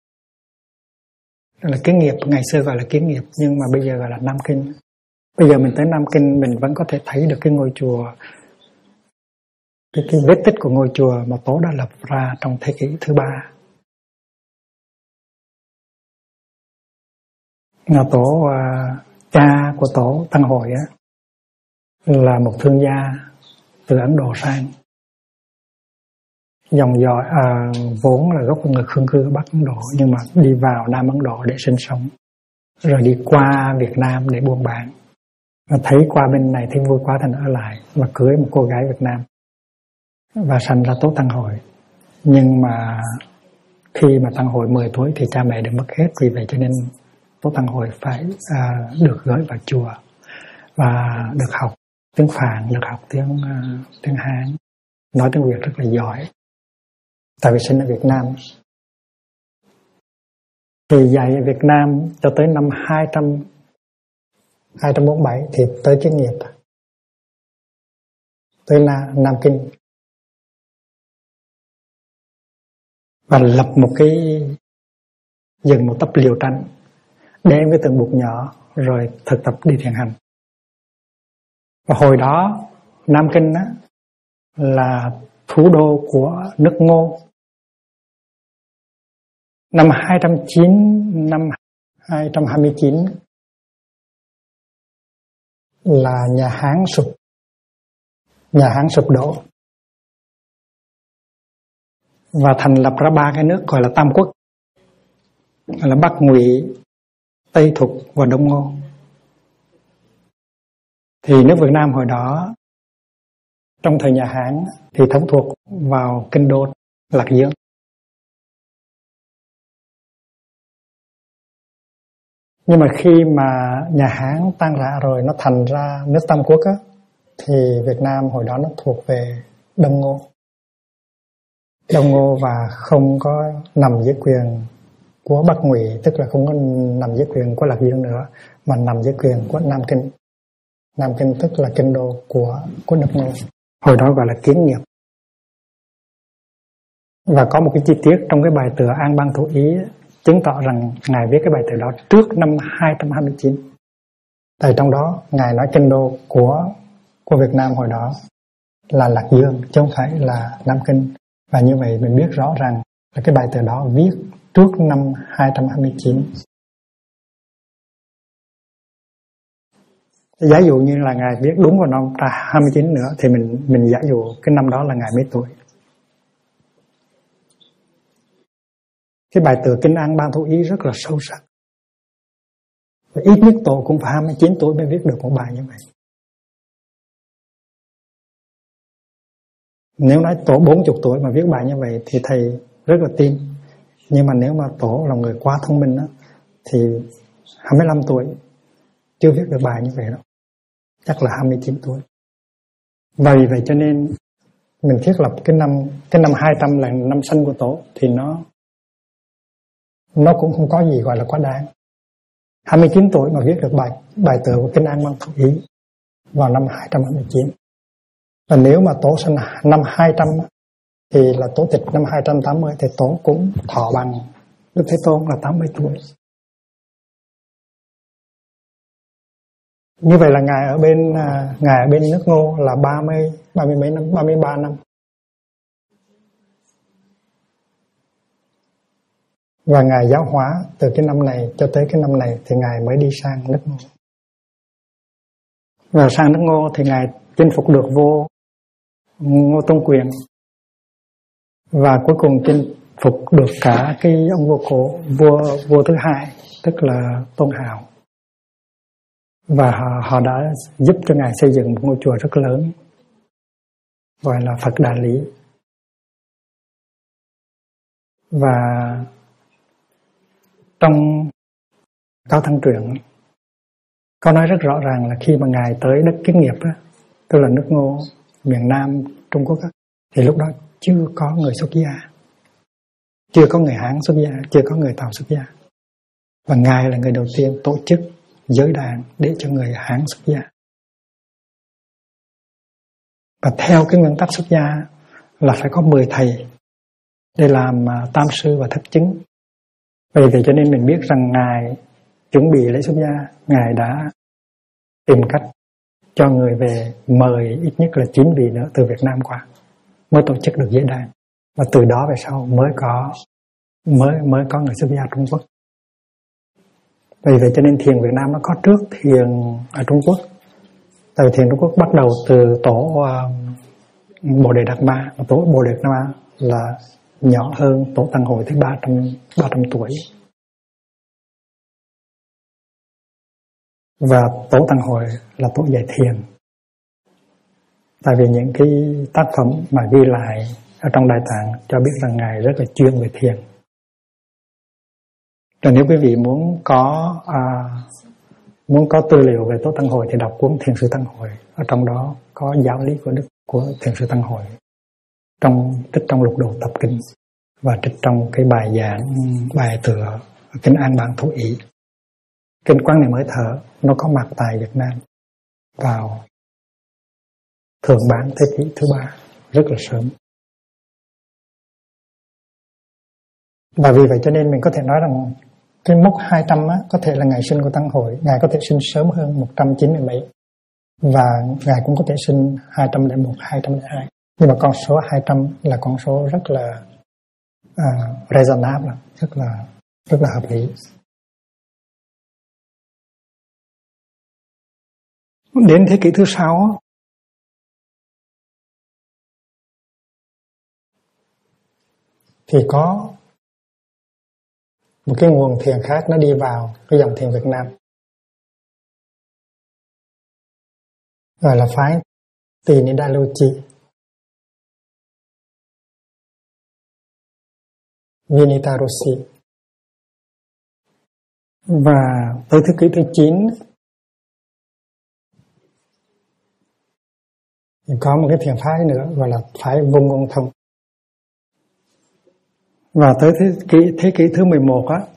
Là Kiến Nghiệp, ngày xưa gọi là Kiến Nghiệp, nhưng mà bây giờ gọi là Nam Kinh. Bây giờ mình tới Nam Kinh, mình vẫn có thể thấy được cái ngôi chùa, cái vết tích của ngôi chùa mà Tổ đã lập ra trong thế kỷ thứ 3. Là cha của Tổ Tăng Hội là một thương gia từ Ấn Độ sang. Dòng dõi vốn là gốc của người Khương cư ở Bắc Ấn Độ, nhưng mà đi vào Nam Ấn Độ để sinh sống, rồi đi qua Việt Nam để buôn bán. Và thấy qua bên này thấy vui quá thành ở lại và cưới một cô gái Việt Nam và sanh ra Tổ Tăng Hội. Nhưng mà khi mà Tăng Hội 10 tuổi thì cha mẹ đều mất hết, vì vậy cho nên Tổ Tăng Hội phải được gửi vào chùa và được học tiếng Phạn, được học tiếng Hán, nói tiếng Việt rất là giỏi. Tại vì sinh ở Việt Nam thì dạy ở Việt Nam cho tới năm 247 thì tới Kiến Nghiệp, tới Nam Kinh, và lập dựng một tập liều tranh, đem cái từng bụt nhỏ rồi thực tập đi thiền hành. Và hồi đó Nam Kinh là thủ đô của nước Ngô. Năm 229 là nhà Hán sụp đổ và thành lập ra 3 cái nước gọi là Tam Quốc, là Bắc Ngụy, Tây Thục và Đông Ngô. Thì nước Việt Nam hồi đó trong thời nhà Hán thì thống thuộc vào kinh đô Lạc Dương. Nhưng mà khi mà nhà Hán tan rã rồi, nó thành ra nước Tam Quốc thì Việt Nam hồi đó nó thuộc về Đông Ngô và không có nằm dưới quyền của Bắc Ngụy, tức là không có nằm dưới quyền của Lạc Dương nữa, mà nằm dưới quyền của Nam Kinh. Nam Kinh tức là kinh đô của nước Ngô, hồi đó gọi là Kiến Nghiệp. Và có một cái chi tiết trong cái bài tựa An Bang Thủ Ý chứng tỏ rằng Ngài viết cái bài tựa đó trước năm 229. Tại trong đó Ngài nói kinh đô của Việt Nam hồi đó là Lạc Dương, chứ không phải là Nam Kinh. Và như vậy mình biết rõ ràng là cái bài tựa đó viết trước năm 229. Giả dụ như là Ngài viết đúng vào năm 29 nữa thì mình giả dụ cái năm đó là Ngài mấy tuổi. Cái bài tựa Kinh An Bang Thủ Ý rất là sâu sắc. Và ít nhất Tổ cũng phải 29 tuổi mới viết được một bài như vậy. Nếu nói Tổ 40 tuổi mà viết bài như vậy thì thầy rất là tin. Nhưng mà nếu mà Tổ là người quá thông minh thì 25 tuổi chưa viết được bài như vậy đâu. Chắc là 29 tuổi. Và vì vậy cho nên mình thiết lập cái năm 200 là năm sinh của Tổ thì nó cũng không có gì gọi là quá đáng. 29 tuổi mà viết được bài tựa của Kinh An Bang Thủ Ý vào năm 229. Và nếu mà Tổ sinh năm 200 thì là Tổ tịch năm 280 thì Tổ cũng thọ bằng Đức Thế Tôn là 80 tuổi. Như vậy là Ngài ở bên nước Ngô là 30 mấy năm, 33 năm. Và Ngài giáo hóa từ cái năm này cho tới cái năm này thì Ngài mới đi sang nước Ngô. Và sang nước Ngô thì Ngài chinh phục được vua Ngô Tôn Quyền. Và cuối cùng chinh phục được cả cái ông vua cổ, vua thứ hai, tức là Tôn Hạo. Và họ đã giúp cho Ngài xây dựng một ngôi chùa rất lớn, gọi là Phật Đà Lý. Và trong Cao Thăng Truyện có nói rất rõ ràng là khi mà Ngài tới đất Kiến Nghiệp á, tức là nước Ngô, miền Nam Trung Quốc á, thì lúc đó chưa có người xuất gia, chưa có người Hán xuất gia, chưa có người Tàu xuất gia. Và Ngài là người đầu tiên tổ chức giới đàn để cho người Hán xuất gia. Và theo cái nguyên tắc xuất gia là phải có 10 thầy để làm tam sư và thất chứng. Vì vậy cho nên mình biết rằng Ngài chuẩn bị lễ xuất gia, Ngài đã tìm cách cho người về, mời ít nhất là 9 vị nữa từ Việt Nam qua mới tổ chức được giới đàn. Và từ đó về sau mới có người xuất gia Trung Quốc. Vì vậy cho nên thiền Việt Nam nó có trước thiền ở Trung Quốc. Tại thiền Trung Quốc bắt đầu từ tổ Bồ Đề Đạt Ma. Tổ Bồ Đề Đạt Ma là nhỏ hơn tổ Tăng Hội tới 300 tuổi. Và tổ Tăng Hội là tổ dạy thiền. Tại vì những cái tác phẩm mà ghi lại ở trong Đại Tạng cho biết rằng Ngài rất là chuyên về thiền. Rồi nếu quý vị muốn có tư liệu về tổ Tăng Hội thì đọc cuốn Thiền Sư Tăng Hội. Ở trong đó có giáo lý của Thiền Sư Tăng Hội, trích trong lục đồ tập kinh và trích trong cái bài giảng, bài tựa kinh An Bản Thủ Ý. Kinh Quán Niệm Hơi Thở nó có mặt tại Việt Nam vào thường bản thế kỷ thứ 3, rất là sớm. Và vì vậy cho nên mình có thể nói rằng cái mốc 200 á, có thể là ngày sinh của Tăng Hội. Ngài có thể sinh sớm hơn 190 mấy. Và Ngài cũng có thể sinh 201, 202. Nhưng mà con số 200 là con số rất là reasonable, rất là hợp lý. Đến thế kỷ thứ 6 thì có một cái nguồn thiền khác nó đi vào cái dòng thiền Việt Nam, gọi là phái Tỳ Nidaluchi, Vinitarusi. Và tới thế kỷ thứ 9 thì có một cái thiền phái nữa gọi là phái Vung Ngôn Thông. Và tới thế kỷ thứ 11 á,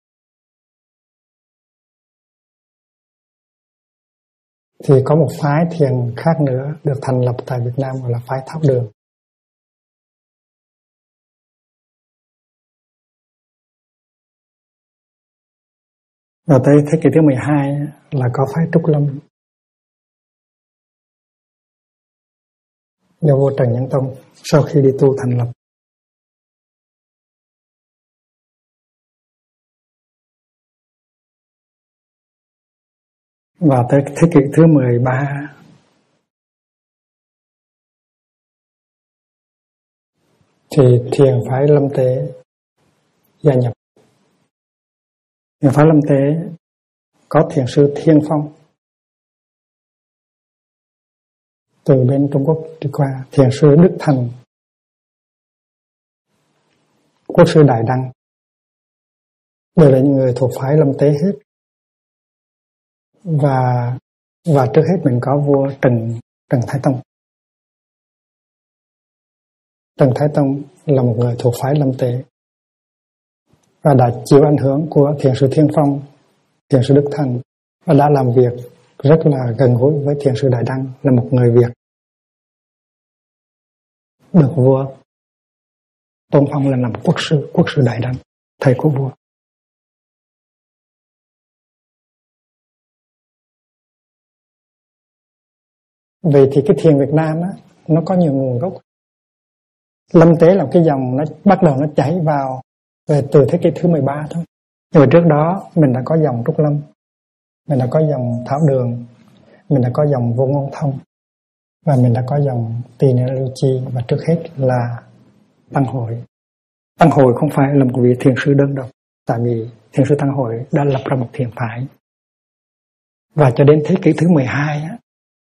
thì có một phái thiền khác nữa được thành lập tại Việt Nam gọi là phái Tháp Đường. Và tới thế kỷ thứ 12 là có phái Trúc Lâm do vua Trần Nhân Tông sau khi đi tu thành lập. Và tới thế kỷ thứ 13 thì thiền phái Lâm Tế gia nhập. Thiền phái Lâm Tế có thiền sư Thiên Phong từ bên Trung Quốc đi qua, thiền sư Đức Thành, quốc sư Đại Đăng, đều là những người thuộc phái Lâm Tế hết. Và trước hết mình có vua Trần Thái Tông. Trần Thái Tông là một người thuộc phái Lâm Tế và đã chịu ảnh hưởng của thiền sư Thiên Phong, thiền sư Đức Thành và đã làm việc rất là gần gũi với thiền sư Đại Đăng, là một người Việt được vua tôn phong lên làm quốc sư Đại Đăng, thầy của vua. Vậy thì cái thiền Việt Nam á, nó có nhiều nguồn gốc. Lâm Tế là một cái dòng nó bắt đầu nó chảy vào từ thế kỷ thứ 13 thôi. Nhưng mà trước đó mình đã có dòng Trúc Lâm, mình đã có dòng Thảo Đường, mình đã có dòng Vô Ngôn Thông, và mình đã có dòng Tỳ Ni Lưu Chi, và trước hết là Tăng Hội. Tăng Hội không phải là một vị thiền sư đơn độc, tại vì thiền sư Tăng Hội đã lập ra một thiền phái. Và cho đến thế kỷ thứ 12 á,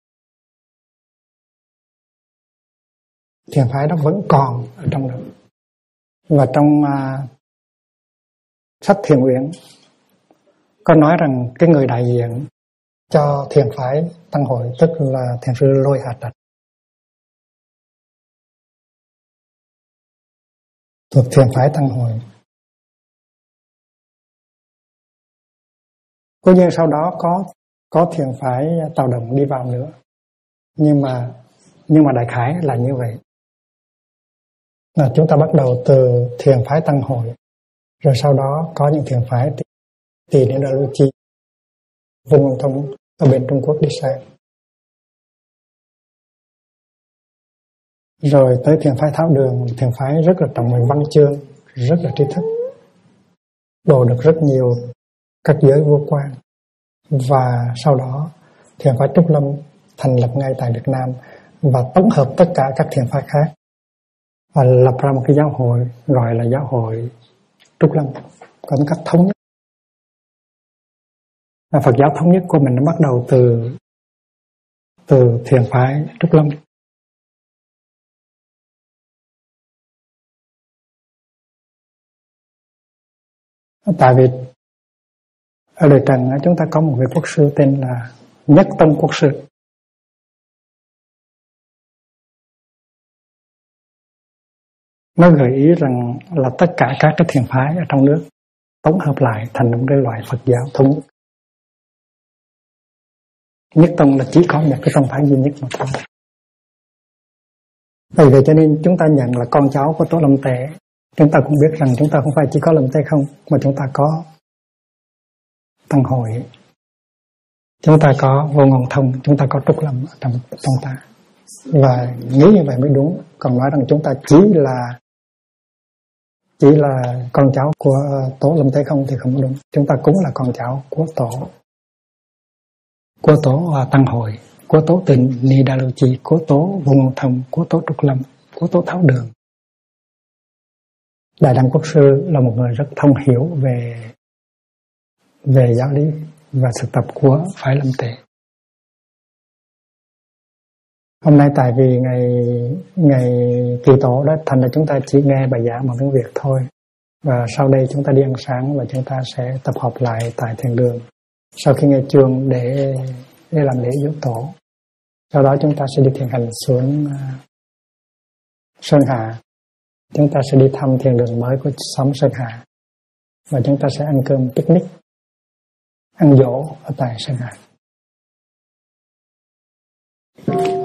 thiền phái đó vẫn còn ở trong đó. Và trong sách Thiền Uyển có nói rằng cái người đại diện cho thiền phái Tăng Hội tức là thiền sư Lôi Hà Trạch, thuộc thiền phái Tăng Hội. Cố nhiên sau đó có thiền phái Tào Đồng đi vào nữa, nhưng mà đại khái là như vậy. Là chúng ta bắt đầu từ thiền phái Tăng Hội, rồi sau đó có những thiền phái Tỳ Ni Lưu Chi, Vô Ngôn Thông ở bên Trung Quốc đi sang, rồi tới thiền phái Thảo Đường, thiền phái rất là trọng về văn chương, rất là trí thức, độ được rất nhiều các giới vua quan. Và sau đó thiền phái Trúc Lâm thành lập ngay tại Việt Nam và tổng hợp tất cả các thiền phái khác và lập ra một cái giáo hội gọi là giáo hội Trúc Lâm, có tính cách thống nhất. Và Phật giáo thống nhất của mình nó bắt đầu từ thiền phái Trúc Lâm. Tại vì ở đời Trần chúng ta có một vị quốc sư tên là Nhất Tông Quốc sư. Nó gợi ý rằng là tất cả các cái thiền phái ở trong nước tổng hợp lại thành một cái loại Phật giáo thống nhất. Nhất Tông là chỉ có một cái tông phái duy nhất mà thôi. Vì vậy cho nên chúng ta nhận là con cháu của Tổ Lâm Tề, chúng ta cũng biết rằng chúng ta không phải chỉ có Lâm Tề không, mà chúng ta có Tăng Hội, chúng ta có Vô Ngôn Thông, chúng ta có Trúc Lâm ở trong ta. Và nghĩ như vậy mới đúng. Còn nói rằng chúng ta chỉ là con cháu của Tổ Lâm Tề không thì không đúng. Chúng ta cũng là con cháu của Tổ Tăng Hội, của Tổ Tỳ Ni Lưu Chi, của Tổ Vô Ngôn Thông, của Tổ Trúc Lâm, của Tổ Thảo Đường. Đại Đăng Quốc sư là một người rất thông hiểu về giáo lý và thực tập của phái Lâm Tề. Hôm nay tại vì ngày kỳ tổ đó, thành ra chúng ta chỉ nghe bài giảng bằng tiếng Việt thôi. Và sau đây chúng ta đi ăn sáng và chúng ta sẽ tập hợp lại tại thiền đường. Sau khi nghe chuông để làm lễ dỗ tổ, sau đó chúng ta sẽ đi thiền hành xuống Sơn Hà. Chúng ta sẽ đi thăm thiền đường mới của xóm Sơn Hà và chúng ta sẽ ăn cơm picnic, ăn dỗ ở tại Sơn Hà.